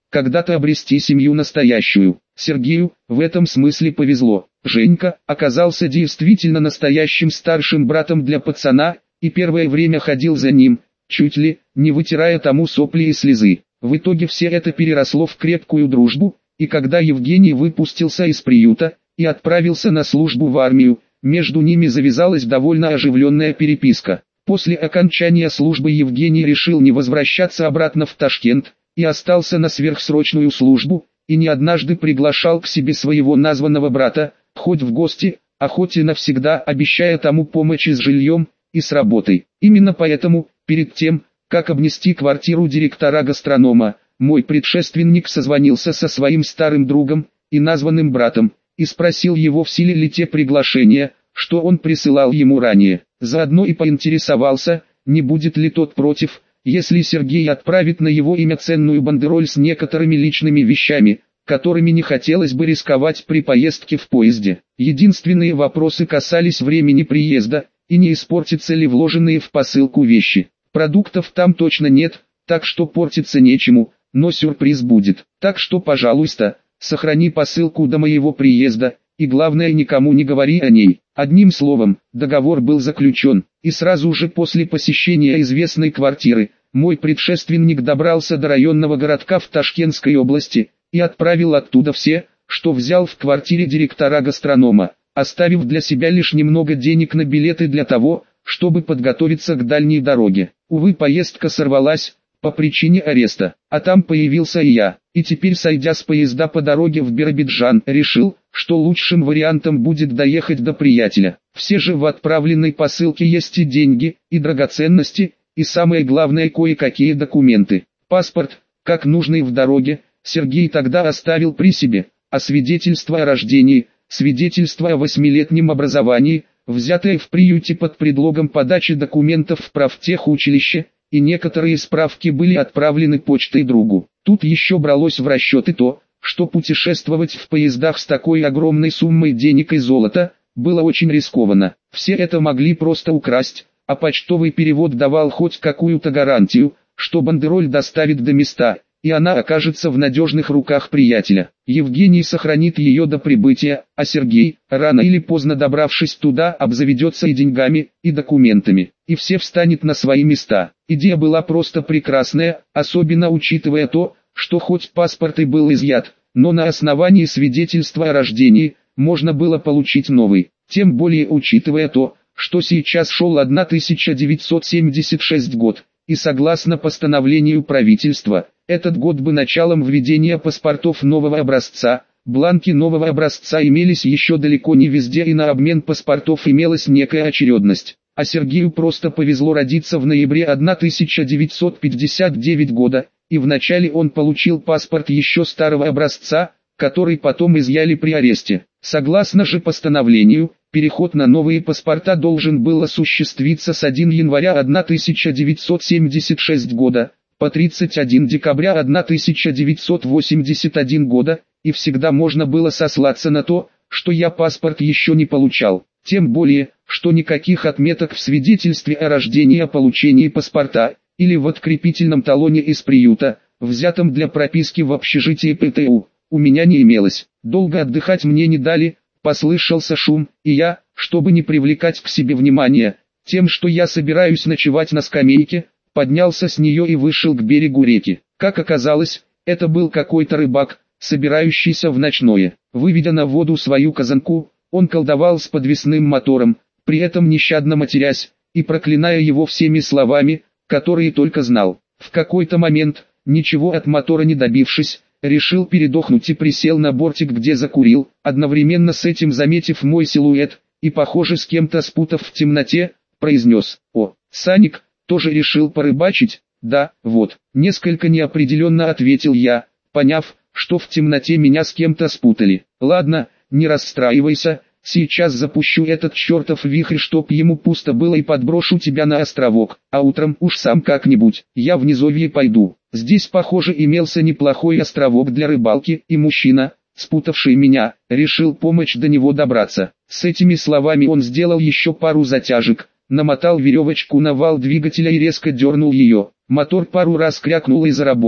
A: когда-то обрести семью настоящую. Сергею в этом смысле повезло. Женька оказался действительно настоящим старшим братом для пацана, и первое время ходил за ним, чуть ли не вытирая тому сопли и слезы. В итоге все это переросло в крепкую дружбу, и когда Евгений выпустился из приюта и отправился на службу в армию, между ними завязалась довольно оживленная переписка. После окончания службы Евгений решил не возвращаться обратно в Ташкент, и остался на сверхсрочную службу, и не однажды приглашал к себе своего названного брата, хоть в гости, а хоть и навсегда, обещая тому помощь и с жильем, и с работой. Именно поэтому, перед тем, как обнести квартиру директора-гастронома, мой предшественник созвонился со своим старым другом и названным братом, и спросил его, в силе ли те приглашения, что он присылал ему ранее. Заодно и поинтересовался, не будет ли тот против, если Сергей отправит на его имя ценную бандероль с некоторыми личными вещами, которыми не хотелось бы рисковать при поездке в поезде. Единственные вопросы касались времени приезда, и не испортятся ли вложенные в посылку вещи. Продуктов там точно нет, так что портиться нечему, но сюрприз будет. Так что, пожалуйста, сохрани посылку до моего приезда, и главное, никому не говори о ней. Одним словом, договор был заключен, и сразу же после посещения известной квартиры, мой предшественник добрался до районного городка в Ташкентской области, и отправил оттуда все, что взял в квартире директора-гастронома, оставив для себя лишь немного денег на билеты для того, чтобы подготовиться к дальней дороге. Увы, поездка сорвалась, по причине ареста, а там появился и я, и теперь, сойдя с поезда по дороге в Биробиджан, решил, что лучшим вариантом будет доехать до приятеля. Все же в отправленной посылке есть и деньги, и драгоценности, и самое главное, кое-какие документы. Паспорт, как нужный в дороге, Сергей тогда оставил при себе, а свидетельство о рождении, свидетельство о восьмилетнем образовании, взятое в приюте под предлогом подачи документов в правтехучилище, и некоторые справки были отправлены почтой другу. Тут еще бралось в расчет и то, что путешествовать в поездах с такой огромной суммой денег и золота было очень рискованно. Все это могли просто украсть, а почтовый перевод давал хоть какую-то гарантию, что бандероль доставит до места, и она окажется в надежных руках приятеля. Евгений сохранит ее до прибытия, а Сергей, рано или поздно добравшись туда, обзаведется и деньгами, и документами, и все встанет на свои места. Идея была просто прекрасная, особенно учитывая то, что хоть паспорт и был изъят, но на основании свидетельства о рождении можно было получить новый. Тем более учитывая то, что сейчас шел тысяча девятьсот семьдесят шестой год, и согласно постановлению правительства, этот год бы началом введения паспортов нового образца. Бланки нового образца имелись еще далеко не везде, и на обмен паспортов имелась некая очередность. А Сергею просто повезло родиться в ноябре тысяча девятьсот пятьдесят девятого года, и вначале он получил паспорт еще старого образца, который потом изъяли при аресте. Согласно же постановлению, переход на новые паспорта должен был осуществиться с первого января тысяча девятьсот семьдесят шестого года по тридцать первое декабря тысяча девятьсот восемьдесят первого года, и всегда можно было сослаться на то, что я паспорт еще не получал. Тем более, что никаких отметок в свидетельстве о рождении о получении паспорта, или в открепительном талоне из приюта, взятом для прописки в общежитии ПТУ, у меня не имелось. Долго отдыхать мне не дали, послышался шум, и я, чтобы не привлекать к себе внимания, тем, что я собираюсь ночевать на скамейке, поднялся с нее и вышел к берегу реки. Как оказалось, это был какой-то рыбак, собирающийся в ночное. Выведя на воду свою казанку, он колдовал с подвесным мотором, при этом нещадно матерясь, и проклиная его всеми словами, которые только знал. В какой-то момент, ничего от мотора не добившись, решил передохнуть и присел на бортик, где закурил, одновременно с этим заметив мой силуэт, и, похоже, с кем-то спутав в темноте, произнес: «О, Саник, тоже решил порыбачить?» «Да, вот», несколько неопределенно ответил я, поняв, что в темноте меня с кем-то спутали. «Ладно, не расстраивайся, сейчас запущу этот чертов вихрь, чтоб ему пусто было, и подброшу тебя на островок, а утром уж сам как-нибудь, я в низовье пойду». Здесь, похоже, имелся неплохой островок для рыбалки, и мужчина, спутавший меня, решил помочь до него добраться. С этими словами он сделал еще пару затяжек, намотал веревочку на вал двигателя и резко дернул ее. Мотор пару раз крякнул и заработал,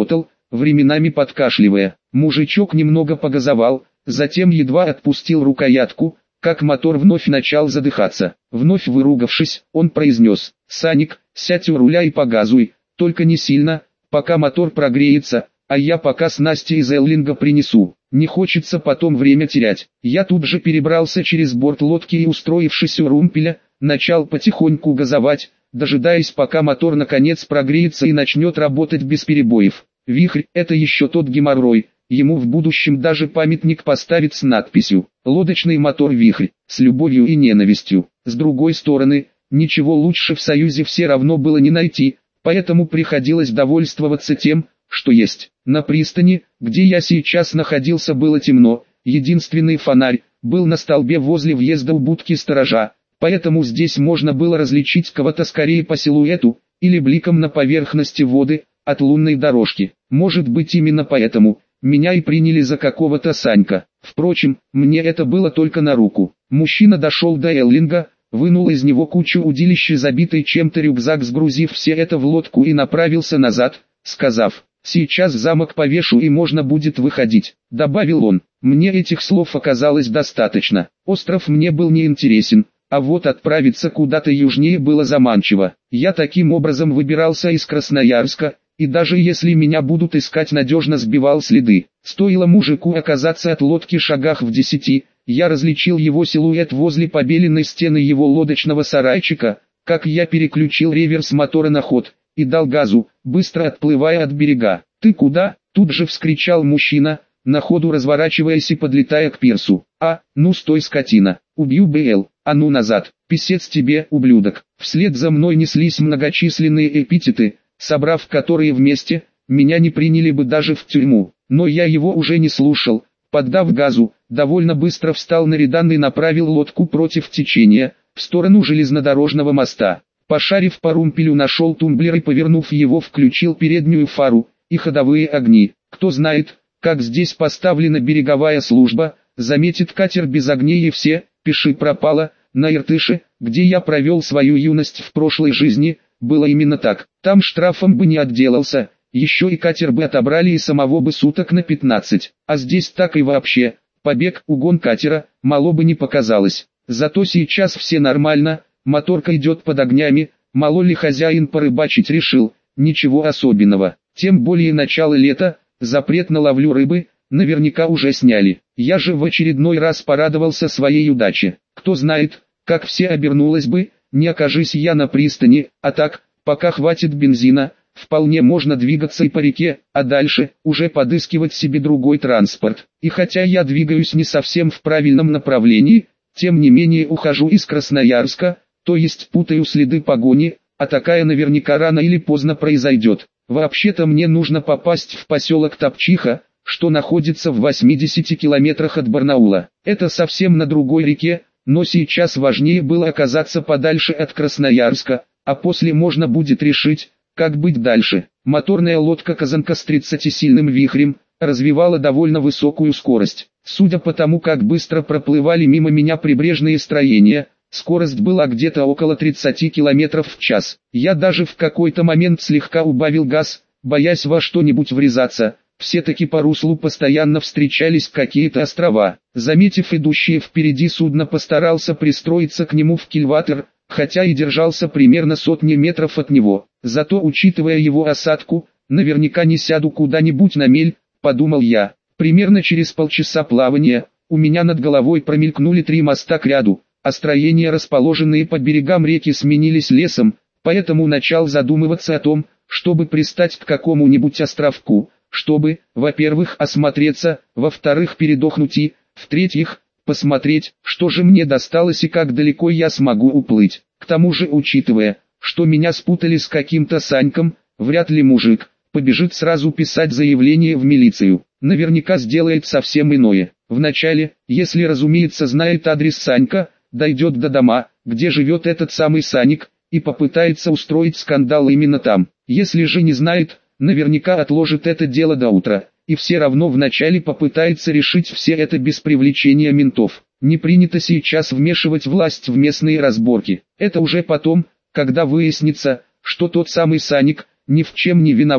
A: временами подкашливая. Мужичок немного погазовал, затем едва отпустил рукоятку, как мотор вновь начал задыхаться. Вновь выругавшись, он произнес: «Саник, сядь у руля и погазуй, только не сильно, пока мотор прогреется, а я пока снасти из Эллинга принесу. Не хочется потом время терять». Я тут же перебрался через борт лодки и, устроившись у румпеля, начал потихоньку газовать, дожидаясь, пока мотор наконец прогреется и начнет работать без перебоев. Вихрь – это еще тот геморрой, ему в будущем даже памятник поставят с надписью «Лодочный мотор Вихрь», с любовью и ненавистью. С другой стороны, ничего лучше в Союзе все равно было не найти, поэтому приходилось довольствоваться тем, что есть. На пристани, где я сейчас находился, было темно, единственный фонарь был на столбе возле въезда у будки сторожа, поэтому здесь можно было различить кого-то скорее по силуэту, или бликом на поверхности воды, от лунной дорожки. Может быть, именно поэтому меня и приняли за какого-то Санька. Впрочем, мне это было только на руку. Мужчина дошел до Эллинга, вынул из него кучу удилища, забитый чем-то рюкзак, сгрузив все это в лодку, и направился назад, сказав: «Сейчас замок повешу и можно будет выходить», — добавил он. Мне этих слов оказалось достаточно. Остров мне был не интересен, а вот отправиться куда-то южнее было заманчиво. Я таким образом выбирался из Красноярска, и даже если меня будут искать, надежно сбивал следы. Стоило мужику оказаться от лодки шагах в десяти, я различил его силуэт возле побеленной стены его лодочного сарайчика, как я переключил реверс мотора на ход и дал газу, быстро отплывая от берега. «Ты куда?» — тут же вскричал мужчина, на ходу разворачиваясь и подлетая к пирсу. «А, ну стой, скотина, убью БЛ, а ну назад, писец тебе, ублюдок». Вслед за мной неслись многочисленные эпитеты, собрав которые вместе, меня не приняли бы даже в тюрьму. Но я его уже не слушал. Поддав газу, довольно быстро встал на редан и направил лодку против течения, в сторону железнодорожного моста. Пошарив по румпелю, нашел тумблер и, повернув его, включил переднюю фару и ходовые огни. Кто знает, как здесь поставлена береговая служба, заметит катер без огней и все, пиши пропало. На Иртыше, где я провел свою юность в прошлой жизни, было именно так. Там штрафом бы не отделался, еще и катер бы отобрали и самого бы суток на пятнадцать. А здесь так и вообще, побег, угон катера, мало бы не показалось. Зато сейчас все нормально, моторка идет под огнями, мало ли хозяин порыбачить решил, ничего особенного. Тем более начало лета, запрет на ловлю рыбы, наверняка уже сняли. Я же в очередной раз порадовался своей удаче. Кто знает, как все обернулось бы, не окажись я на пристани, а так, пока хватит бензина, вполне можно двигаться и по реке, а дальше, уже подыскивать себе другой транспорт. И хотя я двигаюсь не совсем в правильном направлении, тем не менее ухожу из Красноярска, то есть путаю следы погони, а такая наверняка рано или поздно произойдет. Вообще-то мне нужно попасть в поселок Топчиха, что находится в восьмидесяти километрах от Барнаула. Это совсем на другой реке, но сейчас важнее было оказаться подальше от Красноярска, а после можно будет решить, как быть дальше. Моторная лодка «Казанка» с тридцатисильным вихрем развивала довольно высокую скорость. Судя по тому, как быстро проплывали мимо меня прибрежные строения, скорость была где-то около тридцати километров в час. Я даже в какой-то момент слегка убавил газ, боясь во что-нибудь врезаться. Все-таки по руслу постоянно встречались какие-то острова. Заметив идущее впереди судно, постарался пристроиться к нему в кильватер, хотя и держался примерно сотни метров от него. Зато, учитывая его осадку, наверняка не сяду куда-нибудь на мель, подумал я. Примерно через полчаса плавания, у меня над головой промелькнули три моста к ряду, а строения, расположенные по берегам реки, сменились лесом, поэтому начал задумываться о том, чтобы пристать к какому-нибудь островку, чтобы, во-первых, осмотреться, во-вторых, передохнуть и, в-третьих, посмотреть, что же мне досталось и как далеко я смогу уплыть. К тому же, учитывая, что меня спутали с каким-то Саньком, вряд ли мужик побежит сразу писать заявление в милицию. Наверняка сделает совсем иное. Вначале, если разумеется знает адрес Санька, дойдет до дома, где живет этот самый Саник, и попытается устроить скандал именно там. Если же не знает, наверняка отложит это дело до утра, и все равно вначале попытается решить все это без привлечения ментов. Не принято сейчас вмешивать власть в местные разборки. Это уже потом, когда выяснится, что тот самый Саник ни в чем не виноват,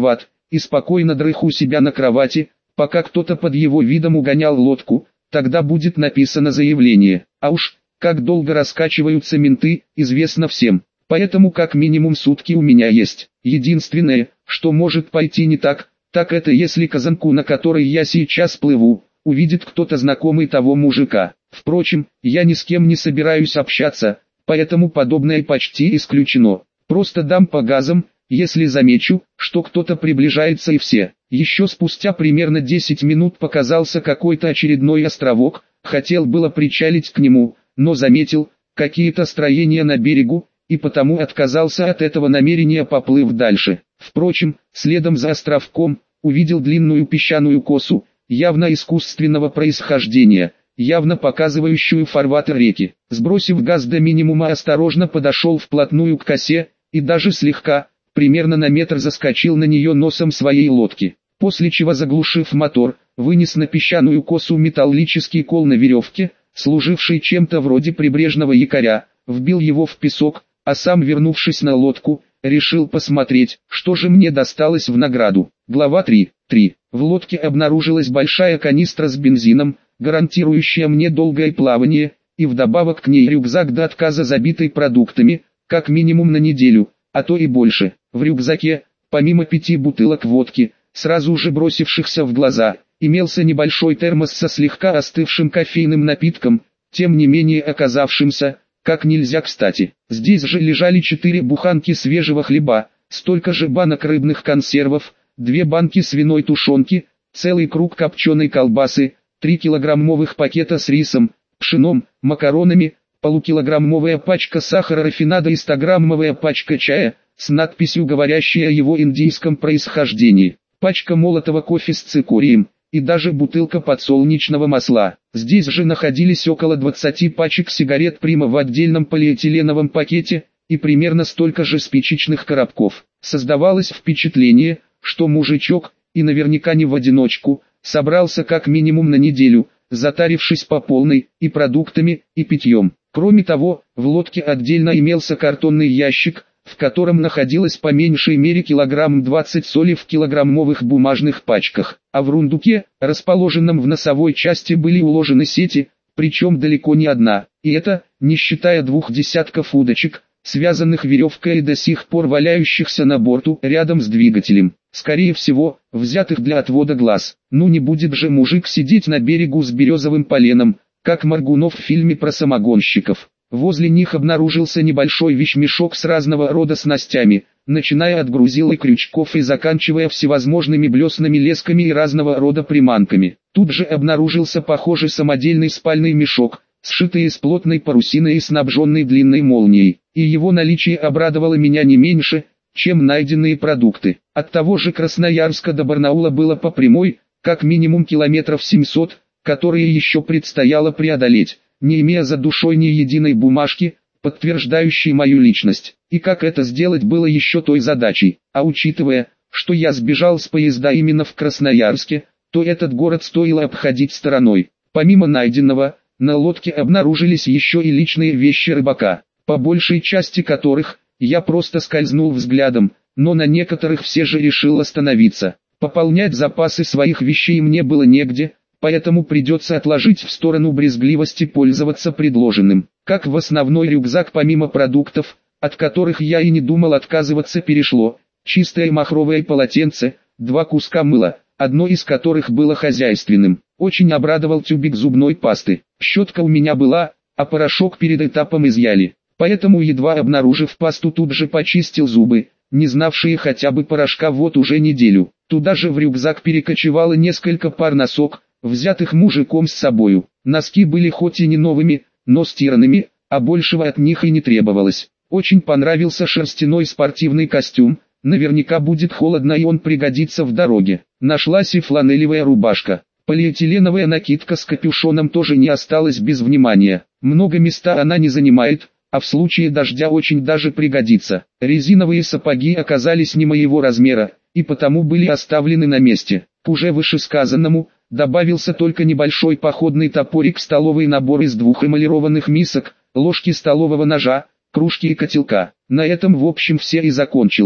A: и спокойно дрых у себя на кровати, пока кто-то под его видом угонял лодку, тогда будет написано заявление. А уж, как долго раскачиваются менты, известно всем. Поэтому как минимум сутки у меня есть. Единственное, что может пойти не так, так это если казанку, на которой я сейчас плыву, увидит кто-то знакомый того мужика. Впрочем, я ни с кем не собираюсь общаться, поэтому подобное почти исключено. Просто дам по газам, если замечу, что кто-то приближается, и все. Еще спустя примерно десять минут показался какой-то очередной островок, хотел было причалить к нему, но заметил какие-то строения на берегу, и потому отказался от этого намерения, поплыв дальше. Впрочем, следом за островком, увидел длинную песчаную косу, явно искусственного происхождения, явно показывающую фарватер реки. Сбросив газ до минимума, осторожно подошел вплотную к косе, и даже слегка, примерно на метр, заскочил на нее носом своей лодки. После чего, заглушив мотор, вынес на песчаную косу металлический кол на веревке, служивший чем-то вроде прибрежного якоря, вбил его в песок, а сам, вернувшись на лодку, решил посмотреть, что же мне досталось в награду. Глава три. три. В лодке обнаружилась большая канистра с бензином, гарантирующая мне долгое плавание, и вдобавок к ней рюкзак до отказа, забитый продуктами, как минимум на неделю, а то и больше. В рюкзаке, помимо пяти бутылок водки, сразу же бросившихся в глаза, имелся небольшой термос со слегка остывшим кофейным напитком, тем не менее оказавшимся, как нельзя кстати. Здесь же лежали четыре буханки свежего хлеба, столько же банок рыбных консервов, две банки свиной тушенки, целый круг копченой колбасы, три килограммовых пакета с рисом, пшеном, макаронами, полукилограммовая пачка сахара рафинада и стограммовая пачка чая, с надписью, говорящей о его индийском происхождении, пачка молотого кофе с цикорием, и даже бутылка подсолнечного масла. Здесь же находились около двадцати пачек сигарет Прима в отдельном полиэтиленовом пакете, и примерно столько же спичечных коробков. Создавалось впечатление, что мужичок, и наверняка не в одиночку, собрался как минимум на неделю, затарившись по полной, и продуктами, и питьем. Кроме того, в лодке отдельно имелся картонный ящик, в котором находилось по меньшей мере килограмм двадцать соли в килограммовых бумажных пачках, а в рундуке, расположенном в носовой части, были уложены сети, причем далеко не одна, и это, не считая двух десятков удочек, связанных веревкой и до сих пор валяющихся на борту рядом с двигателем, скорее всего, взятых для отвода глаз. Ну не будет же мужик сидеть на берегу с березовым поленом, как Моргунов в фильме про самогонщиков. Возле них обнаружился небольшой вещмешок с разного рода снастями, начиная от грузил и крючков и заканчивая всевозможными блесными лесками и разного рода приманками. Тут же обнаружился похожий самодельный спальный мешок, сшитый из плотной парусины и снабженный длинной молнией, и его наличие обрадовало меня не меньше, чем найденные продукты. От того же Красноярска до Барнаула было по прямой, как минимум километров семьсот, которые еще предстояло преодолеть, не имея за душой ни единой бумажки, подтверждающей мою личность. И как это сделать было еще той задачей, а учитывая, что я сбежал с поезда именно в Красноярске, то этот город стоило обходить стороной. Помимо найденного, на лодке обнаружились еще и личные вещи рыбака, по большей части которых я просто скользнул взглядом, но на некоторых все же решил остановиться. Пополнять запасы своих вещей мне было негде, поэтому придется отложить в сторону брезгливости пользоваться предложенным. Как в основной рюкзак, помимо продуктов, от которых я и не думал отказываться, перешло чистое махровое полотенце, два куска мыла, одно из которых было хозяйственным. Очень обрадовал тюбик зубной пасты. Щетка у меня была, а порошок перед этапом изъяли. Поэтому, едва обнаружив пасту, тут же почистил зубы, не знавшие хотя бы порошка вот уже неделю. Туда же в рюкзак перекочевало несколько пар носок, взятых мужиком с собою. Носки были хоть и не новыми, но стиранными, а большего от них и не требовалось. Очень понравился шерстяной спортивный костюм, наверняка будет холодно и он пригодится в дороге. Нашлась и фланелевая рубашка. Полиэтиленовая накидка с капюшоном тоже не осталась без внимания. Много места она не занимает, а в случае дождя очень даже пригодится. Резиновые сапоги оказались не моего размера, и потому были оставлены на месте. К уже вышесказанному добавился только небольшой походный топорик, столовый набор из двух эмалированных мисок, ложки столового ножа, кружки и котелка. На этом в общем все и закончилось.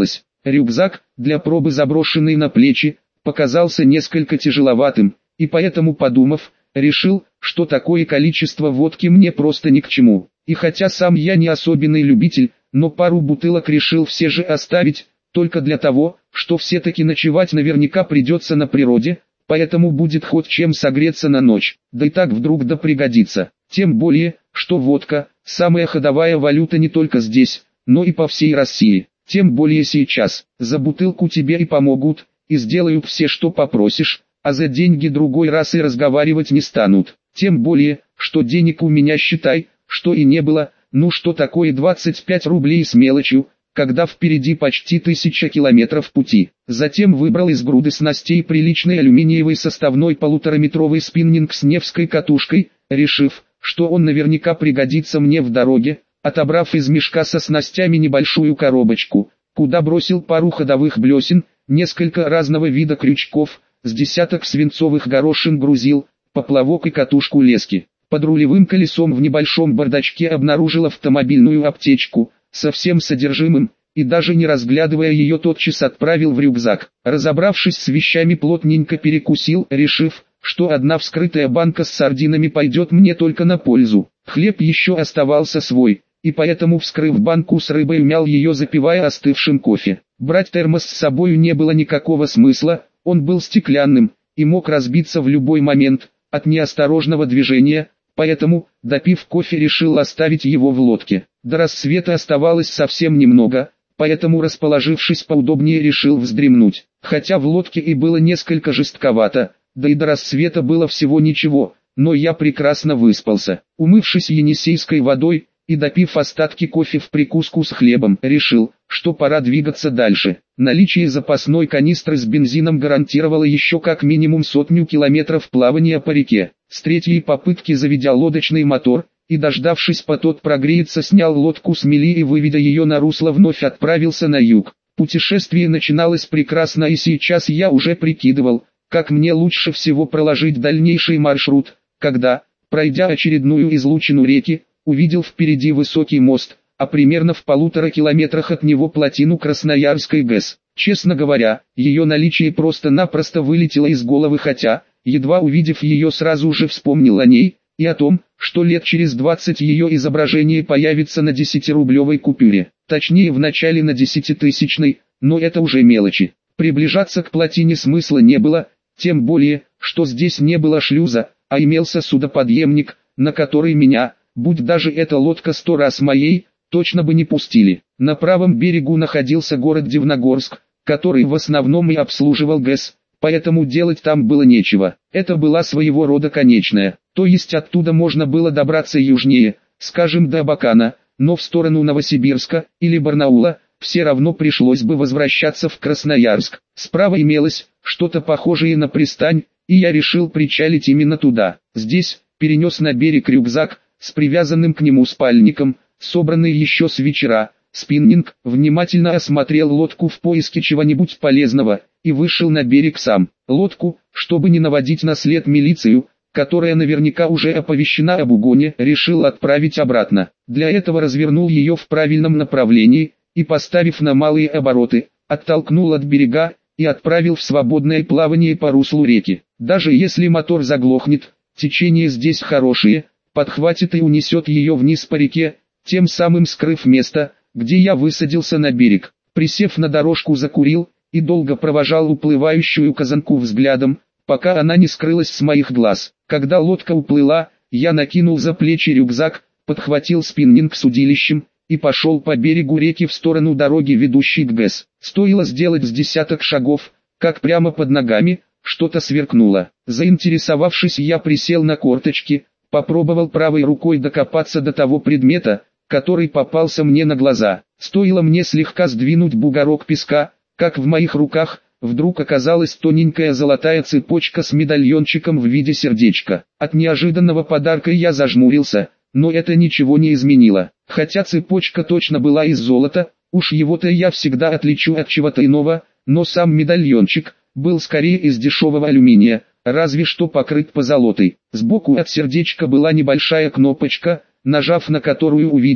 A: Рюкзак, для пробы заброшенный на плечи, показался несколько тяжеловатым, и поэтому, подумав, решил, что такое количество водки мне просто ни к чему. И хотя сам я не особенный любитель, но пару бутылок решил все же оставить, только для того, что все-таки ночевать наверняка придется на природе, поэтому будет хоть чем согреться на ночь, да и так вдруг да пригодится. Тем более, что водка – самая ходовая валюта не только здесь, но и по всей России. Тем более сейчас, за бутылку тебе и помогут, и сделают все, что попросишь, а за деньги другой раз и разговаривать не станут. Тем более, что денег у меня, считай, что и не было. Ну что такое двадцать пять рублей с мелочью, когда впереди почти тысяча километров пути. Затем выбрал из груды снастей приличный алюминиевый составной полутораметровый спиннинг с невской катушкой, решив, что он наверняка пригодится мне в дороге. Отобрав из мешка со снастями небольшую коробочку, куда бросил пару ходовых блесен, несколько разного вида крючков, с десяток свинцовых горошин грузил, поплавок и катушку лески. Под рулевым колесом в небольшом бардачке обнаружил автомобильную аптечку, со всем содержимым, и даже не разглядывая ее тотчас отправил в рюкзак. Разобравшись с вещами, плотненько перекусил, решив, что одна вскрытая банка с сардинами пойдет мне только на пользу. Хлеб еще оставался свой, и поэтому, вскрыв банку с рыбой, мял ее, запивая остывшим кофе. Брать термос с собою не было никакого смысла, он был стеклянным, и мог разбиться в любой момент, от неосторожного движения, поэтому, допив кофе, решил оставить его в лодке. До рассвета оставалось совсем немного, поэтому, расположившись поудобнее, решил вздремнуть. Хотя в лодке и было несколько жестковато, да и до рассвета было всего ничего, но я прекрасно выспался. Умывшись енисейской водой и допив остатки кофе в прикуску с хлебом, решил, что пора двигаться дальше. Наличие запасной канистры с бензином гарантировало еще как минимум сотню километров плавания по реке. С третьей попытки, заведя лодочный мотор, и дождавшись, потот прогреется, снял лодку с мели и, выведя ее на русло, вновь отправился на юг. Путешествие начиналось прекрасно, и сейчас я уже прикидывал, как мне лучше всего проложить дальнейший маршрут, когда, пройдя очередную излучину реки, увидел впереди высокий мост, а примерно в полутора километрах от него плотину Красноярской ГЭС. Честно говоря, ее наличие просто-напросто вылетело из головы, хотя, едва увидев ее, сразу же вспомнил о ней, и о том, что лет через двадцать ее изображение появится на десятирублевой купюре, точнее в начале на десятитысячной, но это уже мелочи. Приближаться к плотине смысла не было, тем более, что здесь не было шлюза, а имелся судоподъемник, на который меня, будь даже эта лодка сто раз моей, точно бы не пустили. На правом берегу находился город Дивногорск, который в основном и обслуживал ГЭС, поэтому делать там было нечего. Это была своего рода конечная, то есть оттуда можно было добраться южнее, скажем до Абакана, но в сторону Новосибирска или Барнаула все равно пришлось бы возвращаться в Красноярск. Справа имелось что-то похожее на пристань, и я решил причалить именно туда. Здесь перенес на берег рюкзак с привязанным к нему спальником, собранный еще с вечера, спиннинг, внимательно осмотрел лодку в поиске чего-нибудь полезного, и вышел на берег сам. Лодку, чтобы не наводить на след милицию, которая наверняка уже оповещена об угоне, решил отправить обратно. Для этого развернул ее в правильном направлении, и, поставив на малые обороты, оттолкнул от берега, и отправил в свободное плавание по руслу реки. Даже если мотор заглохнет, течение здесь хорошее, подхватит и унесет ее вниз по реке, тем самым скрыв место, где я высадился на берег. Присев на дорожку, закурил, и долго провожал уплывающую казанку взглядом, пока она не скрылась с моих глаз. Когда лодка уплыла, я накинул за плечи рюкзак, подхватил спиннинг с удилищем, и пошел по берегу реки в сторону дороги, ведущей к ГЭС. Стоило сделать с десяток шагов, как прямо под ногами что-то сверкнуло. Заинтересовавшись, я присел на корточки, попробовал правой рукой докопаться до того предмета, который попался мне на глаза. Стоило мне слегка сдвинуть бугорок песка, как в моих руках вдруг оказалась тоненькая золотая цепочка с медальончиком в виде сердечка. От неожиданного подарка я зажмурился, но это ничего не изменило. Хотя цепочка точно была из золота, уж его-то я всегда отличу от чего-то иного, но сам медальончик был скорее из дешевого алюминия, разве что покрыт позолотой. Сбоку от сердечка была небольшая кнопочка, нажав на которую увидел,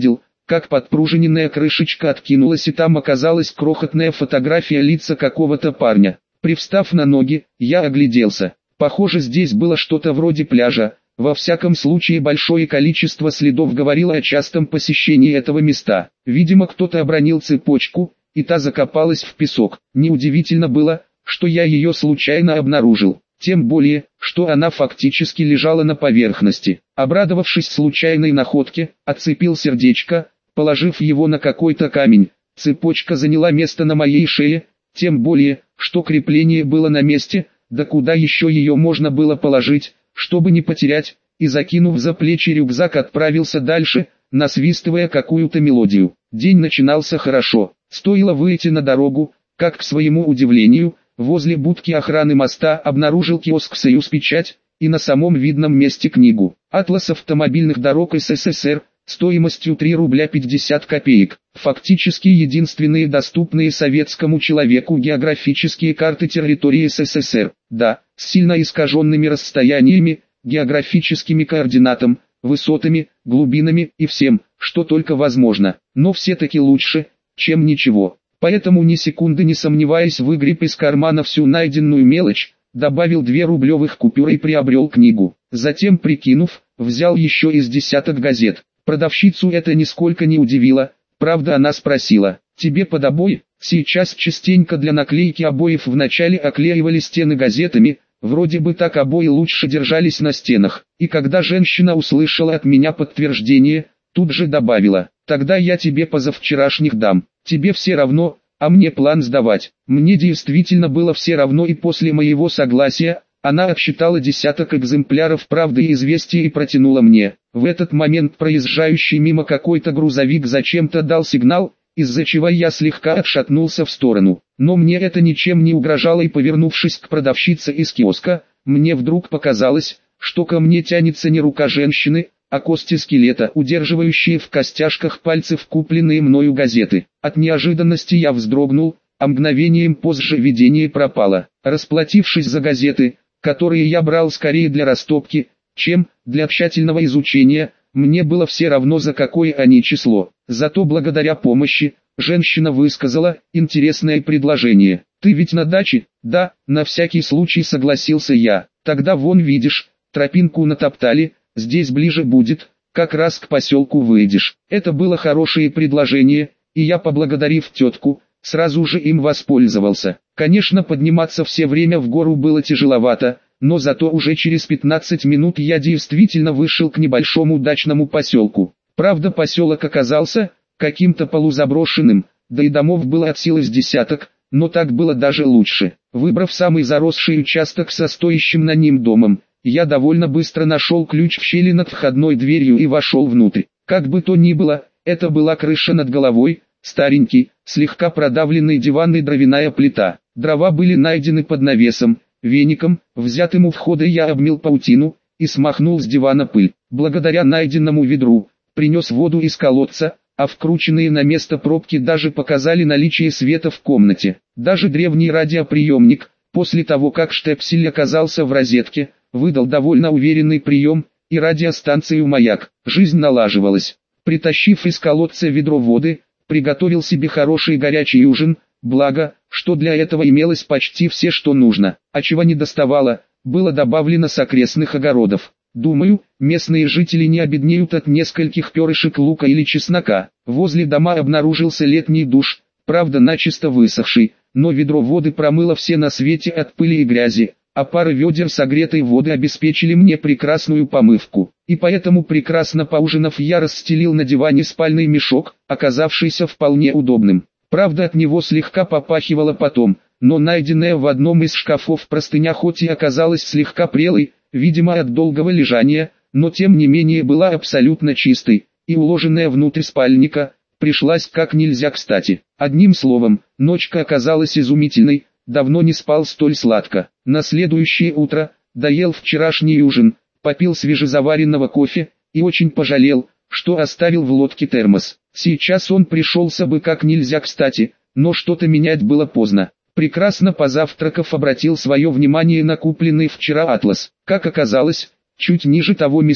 A: как подпружиненная крышечка откинулась, и там оказалась крохотная фотография лица какого-то парня. Привстав на ноги, я огляделся. Похоже, здесь было что-то вроде пляжа. Во всяком случае, большое количество следов говорило о частом посещении этого места. Видимо, кто-то обронил цепочку, и та закопалась в песок. Неудивительно было, что я ее случайно обнаружил. Тем более, что она фактически лежала на поверхности. Обрадовавшись случайной находке, отцепил сердечко, положив его на какой-то камень. Цепочка заняла место на моей шее, тем более, что крепление было на месте, да куда еще ее можно было положить, чтобы не потерять, и закинув за плечи рюкзак, отправился дальше, насвистывая какую-то мелодию. День начинался хорошо. Стоило выйти на дорогу, как, к своему удивлению, возле будки охраны моста обнаружил киоск «Союзпечать» и на самом видном месте книгу «Атлас автомобильных дорог СССР» стоимостью три рубля пятьдесят копеек. Фактически единственные доступные советскому человеку географические карты территории СССР. Да, с сильно искаженными расстояниями, географическими координатами, высотами, глубинами и всем, что только возможно. Но все-таки лучше, чем ничего. Поэтому ни секунды не сомневаясь, выгреб из кармана всю найденную мелочь, добавил две рублевых купюры и приобрел книгу. Затем, прикинув, взял еще из десяток газет. Продавщицу это нисколько не удивило, правда она спросила: «Тебе под обои?» Сейчас частенько для наклейки обоев вначале оклеивали стены газетами, вроде бы так обои лучше держались на стенах. И когда женщина услышала от меня подтверждение, тут же добавила: «Тогда я тебе позавчерашних дам, тебе все равно, а мне план сдавать». Мне действительно было все равно, и после моего согласия, она отсчитала десяток экземпляров «Правды и известий» и протянула мне. В этот момент проезжающий мимо какой-то грузовик зачем-то дал сигнал, из-за чего я слегка отшатнулся в сторону. Но мне это ничем не угрожало, и, повернувшись к продавщице из киоска, мне вдруг показалось, что ко мне тянется не рука женщины, а кости скелета, удерживающие в костяшках пальцев купленные мною газеты. От неожиданности я вздрогнул, а мгновением позже видение пропало. Расплатившись за газеты, которые я брал скорее для растопки, чем для тщательного изучения, мне было все равно, за какое они число. Зато благодаря помощи, женщина высказала интересное предложение. «Ты ведь на даче?» «Да», на всякий случай согласился я. «Тогда вон видишь, тропинку натоптали, здесь ближе будет, как раз к поселку выйдешь». Это было хорошее предложение, и я, поблагодарив тетку, сразу же им воспользовался. Конечно, подниматься все время в гору было тяжеловато, но зато уже через пятнадцать минут я действительно вышел к небольшому дачному поселку. Правда, поселок оказался каким-то полузаброшенным, да и домов было от силы с десяток, но так было даже лучше. Выбрав самый заросший участок со стоящим на ним домом, я довольно быстро нашел ключ в щели над входной дверью и вошел внутрь. Как бы то ни было, это была крыша над головой, старенький, слегка продавленный диван и дровяная плита. Дрова были найдены под навесом. Веником, взятым у входа, я обмел паутину и смахнул с дивана пыль. Благодаря найденному ведру, принес воду из колодца, а вкрученные на место пробки даже показали наличие света в комнате. Даже древний радиоприемник, после того как штепсель оказался в розетке, выдал довольно уверенный прием, и радиостанцию «Маяк». Жизнь налаживалась. Притащив из колодца ведро воды, приготовил себе хороший горячий ужин, благо, что для этого имелось почти все, что нужно, а чего не доставало, было добавлено с окрестных огородов. Думаю, местные жители не обеднеют от нескольких перышек лука или чеснока. Возле дома обнаружился летний душ, правда начисто высохший, но ведро воды промыло все на свете от пыли и грязи, а пара ведер согретой воды обеспечили мне прекрасную помывку. И поэтому, прекрасно поужинав, я расстелил на диване спальный мешок, оказавшийся вполне удобным. Правда, от него слегка попахивало потом, но найденная в одном из шкафов простыня хоть и оказалась слегка прелой, видимо от долгого лежания, но тем не менее была абсолютно чистой, и уложенная внутрь спальника, пришлась как нельзя кстати. Одним словом, ночка оказалась изумительной, давно не спал столь сладко. На следующее утро, доел вчерашний ужин, попил свежезаваренного кофе, и очень пожалел, что оставил в лодке термос. Сейчас он пришелся бы как нельзя кстати, но что-то менять было поздно. Прекрасно позавтракав, обратил свое внимание на купленный вчера атлас. Как оказалось, чуть ниже того места,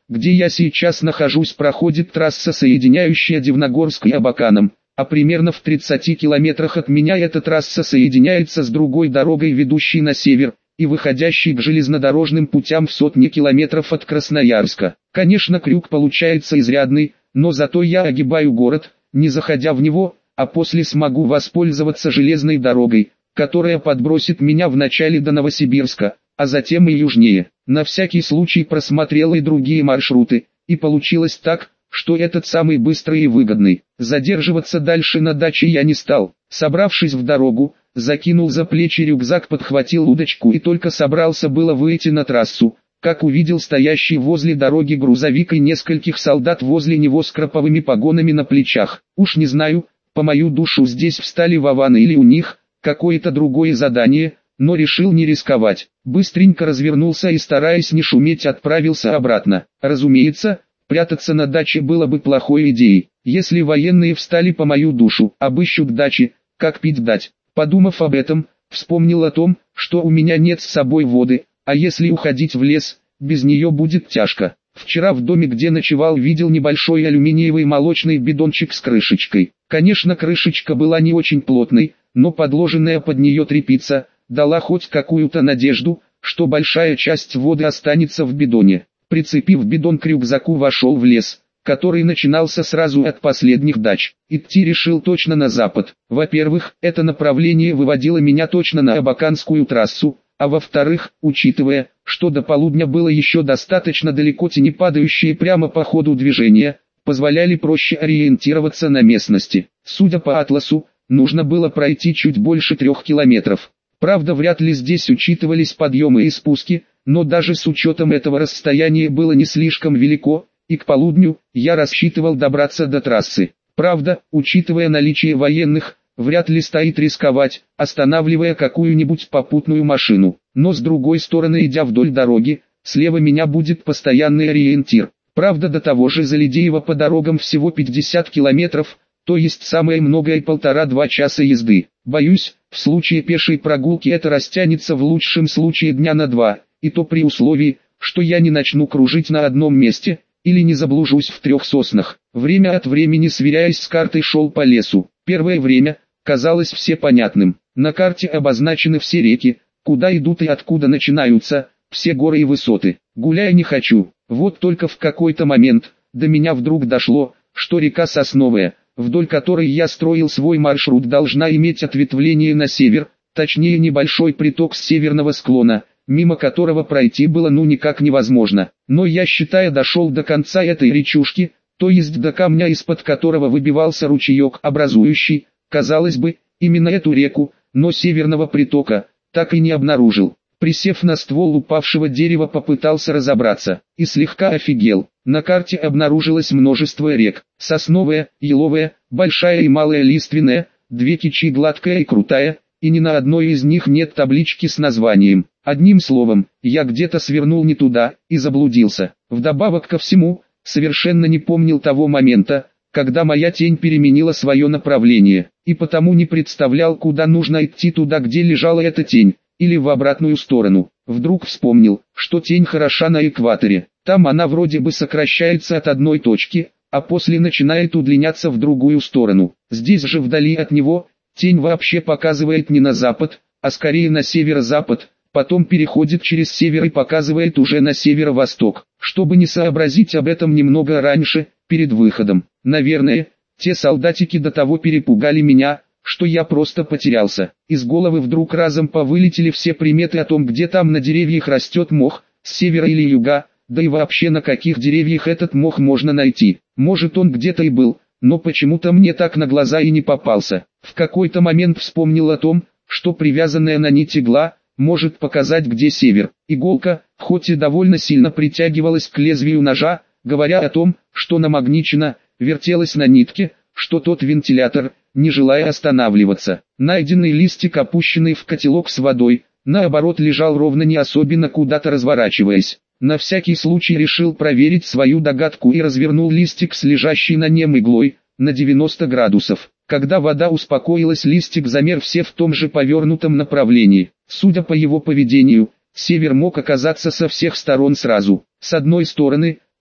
A: где я сейчас нахожусь, проходит трасса, соединяющая Дивногорск и Абаканом, а примерно в тридцати километрах от меня эта трасса соединяется с другой дорогой, ведущей на север, и выходящей к железнодорожным путям в сотни километров от Красноярска. Конечно, крюк получается изрядный, но зато я огибаю город, не заходя в него, а после смогу воспользоваться железной дорогой, которая подбросит меня вначале до Новосибирска, а затем и южнее. На всякий случай просмотрел и другие маршруты, и получилось так, что этот самый быстрый и выгодный. Задерживаться дальше на даче я не стал. Собравшись в дорогу, закинул за плечи рюкзак, подхватил удочку и только собрался было выйти на трассу, как увидел стоящий возле дороги грузовик и нескольких солдат возле него с краповыми погонами на плечах. Уж не знаю, по мою душу здесь встали вованы или у них какое-то другое задание, но решил не рисковать. Быстренько развернулся и, стараясь не шуметь, отправился обратно. Разумеется, прятаться на даче было бы плохой идеей. Если военные встали по мою душу, обыщут дачи, как пить дать. Подумав об этом, вспомнил о том, что у меня нет с собой воды, а если уходить в лес, без нее будет тяжко. Вчера в доме, где ночевал, видел небольшой алюминиевый молочный бидончик с крышечкой. Конечно, крышечка была не очень плотной, но подложенная под нее тряпица дала хоть какую-то надежду, что большая часть воды останется в бидоне. Прицепив бидон к рюкзаку, вошел в лес, который начинался сразу от последних дач. Идти решил точно на запад. Во-первых, это направление выводило меня точно на Абаканскую трассу, а во-вторых, учитывая, что до полудня было еще достаточно далеко, тени, падающие прямо по ходу движения, позволяли проще ориентироваться на местности. Судя по атласу, нужно было пройти чуть больше трех километров. Правда, вряд ли здесь учитывались подъемы и спуски, но даже с учетом этого расстояние было не слишком велико, и к полудню я рассчитывал добраться до трассы. Правда, учитывая наличие военных, вряд ли стоит рисковать, останавливая какую-нибудь попутную машину. Но с другой стороны, идя вдоль дороги, слева меня будет постоянный ориентир. Правда, до того же Заледеева по дорогам всего пятьдесят километров, то есть самое многое полтора-два часа езды. Боюсь, в случае пешей прогулки это растянется в лучшем случае дня на два, и то при условии, что я не начну кружить на одном месте, или не заблужусь в трех соснах. Время от времени, сверяясь с картой, шел по лесу. Первое время казалось все понятным. На карте обозначены все реки, куда идут и откуда начинаются, все горы и высоты. Гуляй не хочу. Вот только в какой-то момент до меня вдруг дошло, что река Сосновая, вдоль которой я строил свой маршрут, должна иметь ответвление на север, точнее небольшой приток с северного склона, мимо которого пройти было ну никак невозможно. Но я, считая, дошел до конца этой речушки, то есть до камня, из-под которого выбивался ручеек, образующий, казалось бы, именно эту реку, но северного притока так и не обнаружил. Присев на ствол упавшего дерева, попытался разобраться, и слегка офигел. На карте обнаружилось множество рек: Сосновая, Еловая, Большая и Малая Лиственная, две Кичи, Гладкая и Крутая, и ни на одной из них нет таблички с названием. Одним словом, я где-то свернул не туда и заблудился. Вдобавок ко всему, совершенно не помнил того момента, когда моя тень переменила свое направление, и потому не представлял, куда нужно идти: туда, где лежала эта тень, или в обратную сторону. Вдруг вспомнил, что тень хороша на экваторе. Там она вроде бы сокращается от одной точки, а после начинает удлиняться в другую сторону. Здесь же, вдали от него, тень вообще показывает не на запад, а скорее на северо-запад, потом переходит через север и показывает уже на северо-восток. Чтобы не сообразить об этом немного раньше, перед выходом. Наверное, те солдатики до того перепугали меня, что я просто потерялся. Из головы вдруг разом повылетели все приметы о том, где там на деревьях растет мох, с севера или юга, да и вообще на каких деревьях этот мох можно найти. Может, он где-то и был, но почему-то мне так на глаза и не попался. В какой-то момент вспомнил о том, что привязанная на нить игла может показать, где север. Иголка, хоть и довольно сильно притягивалась к лезвию ножа, говоря о том, что намагничена, вертелась на нитке, что тот вентилятор, не желая останавливаться. Найденный листик, опущенный в котелок с водой, наоборот лежал ровно, не особенно куда-то разворачиваясь. На всякий случай решил проверить свою догадку и развернул листик с лежащей на нем иглой, на девяносто градусов. Когда вода успокоилась, листик замер все в том же повернутом направлении. Судя по его поведению, север мог оказаться со всех сторон сразу. С одной стороны,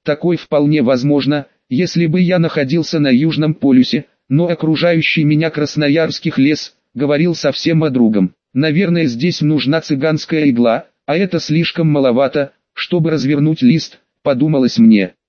A: Такое вполне возможно, если бы я находился на Южном полюсе, но окружающий меня красноярских лес говорил совсем о другом. Наверное, здесь нужна цыганская игла, а это слишком маловато, чтобы развернуть лист, подумалось мне.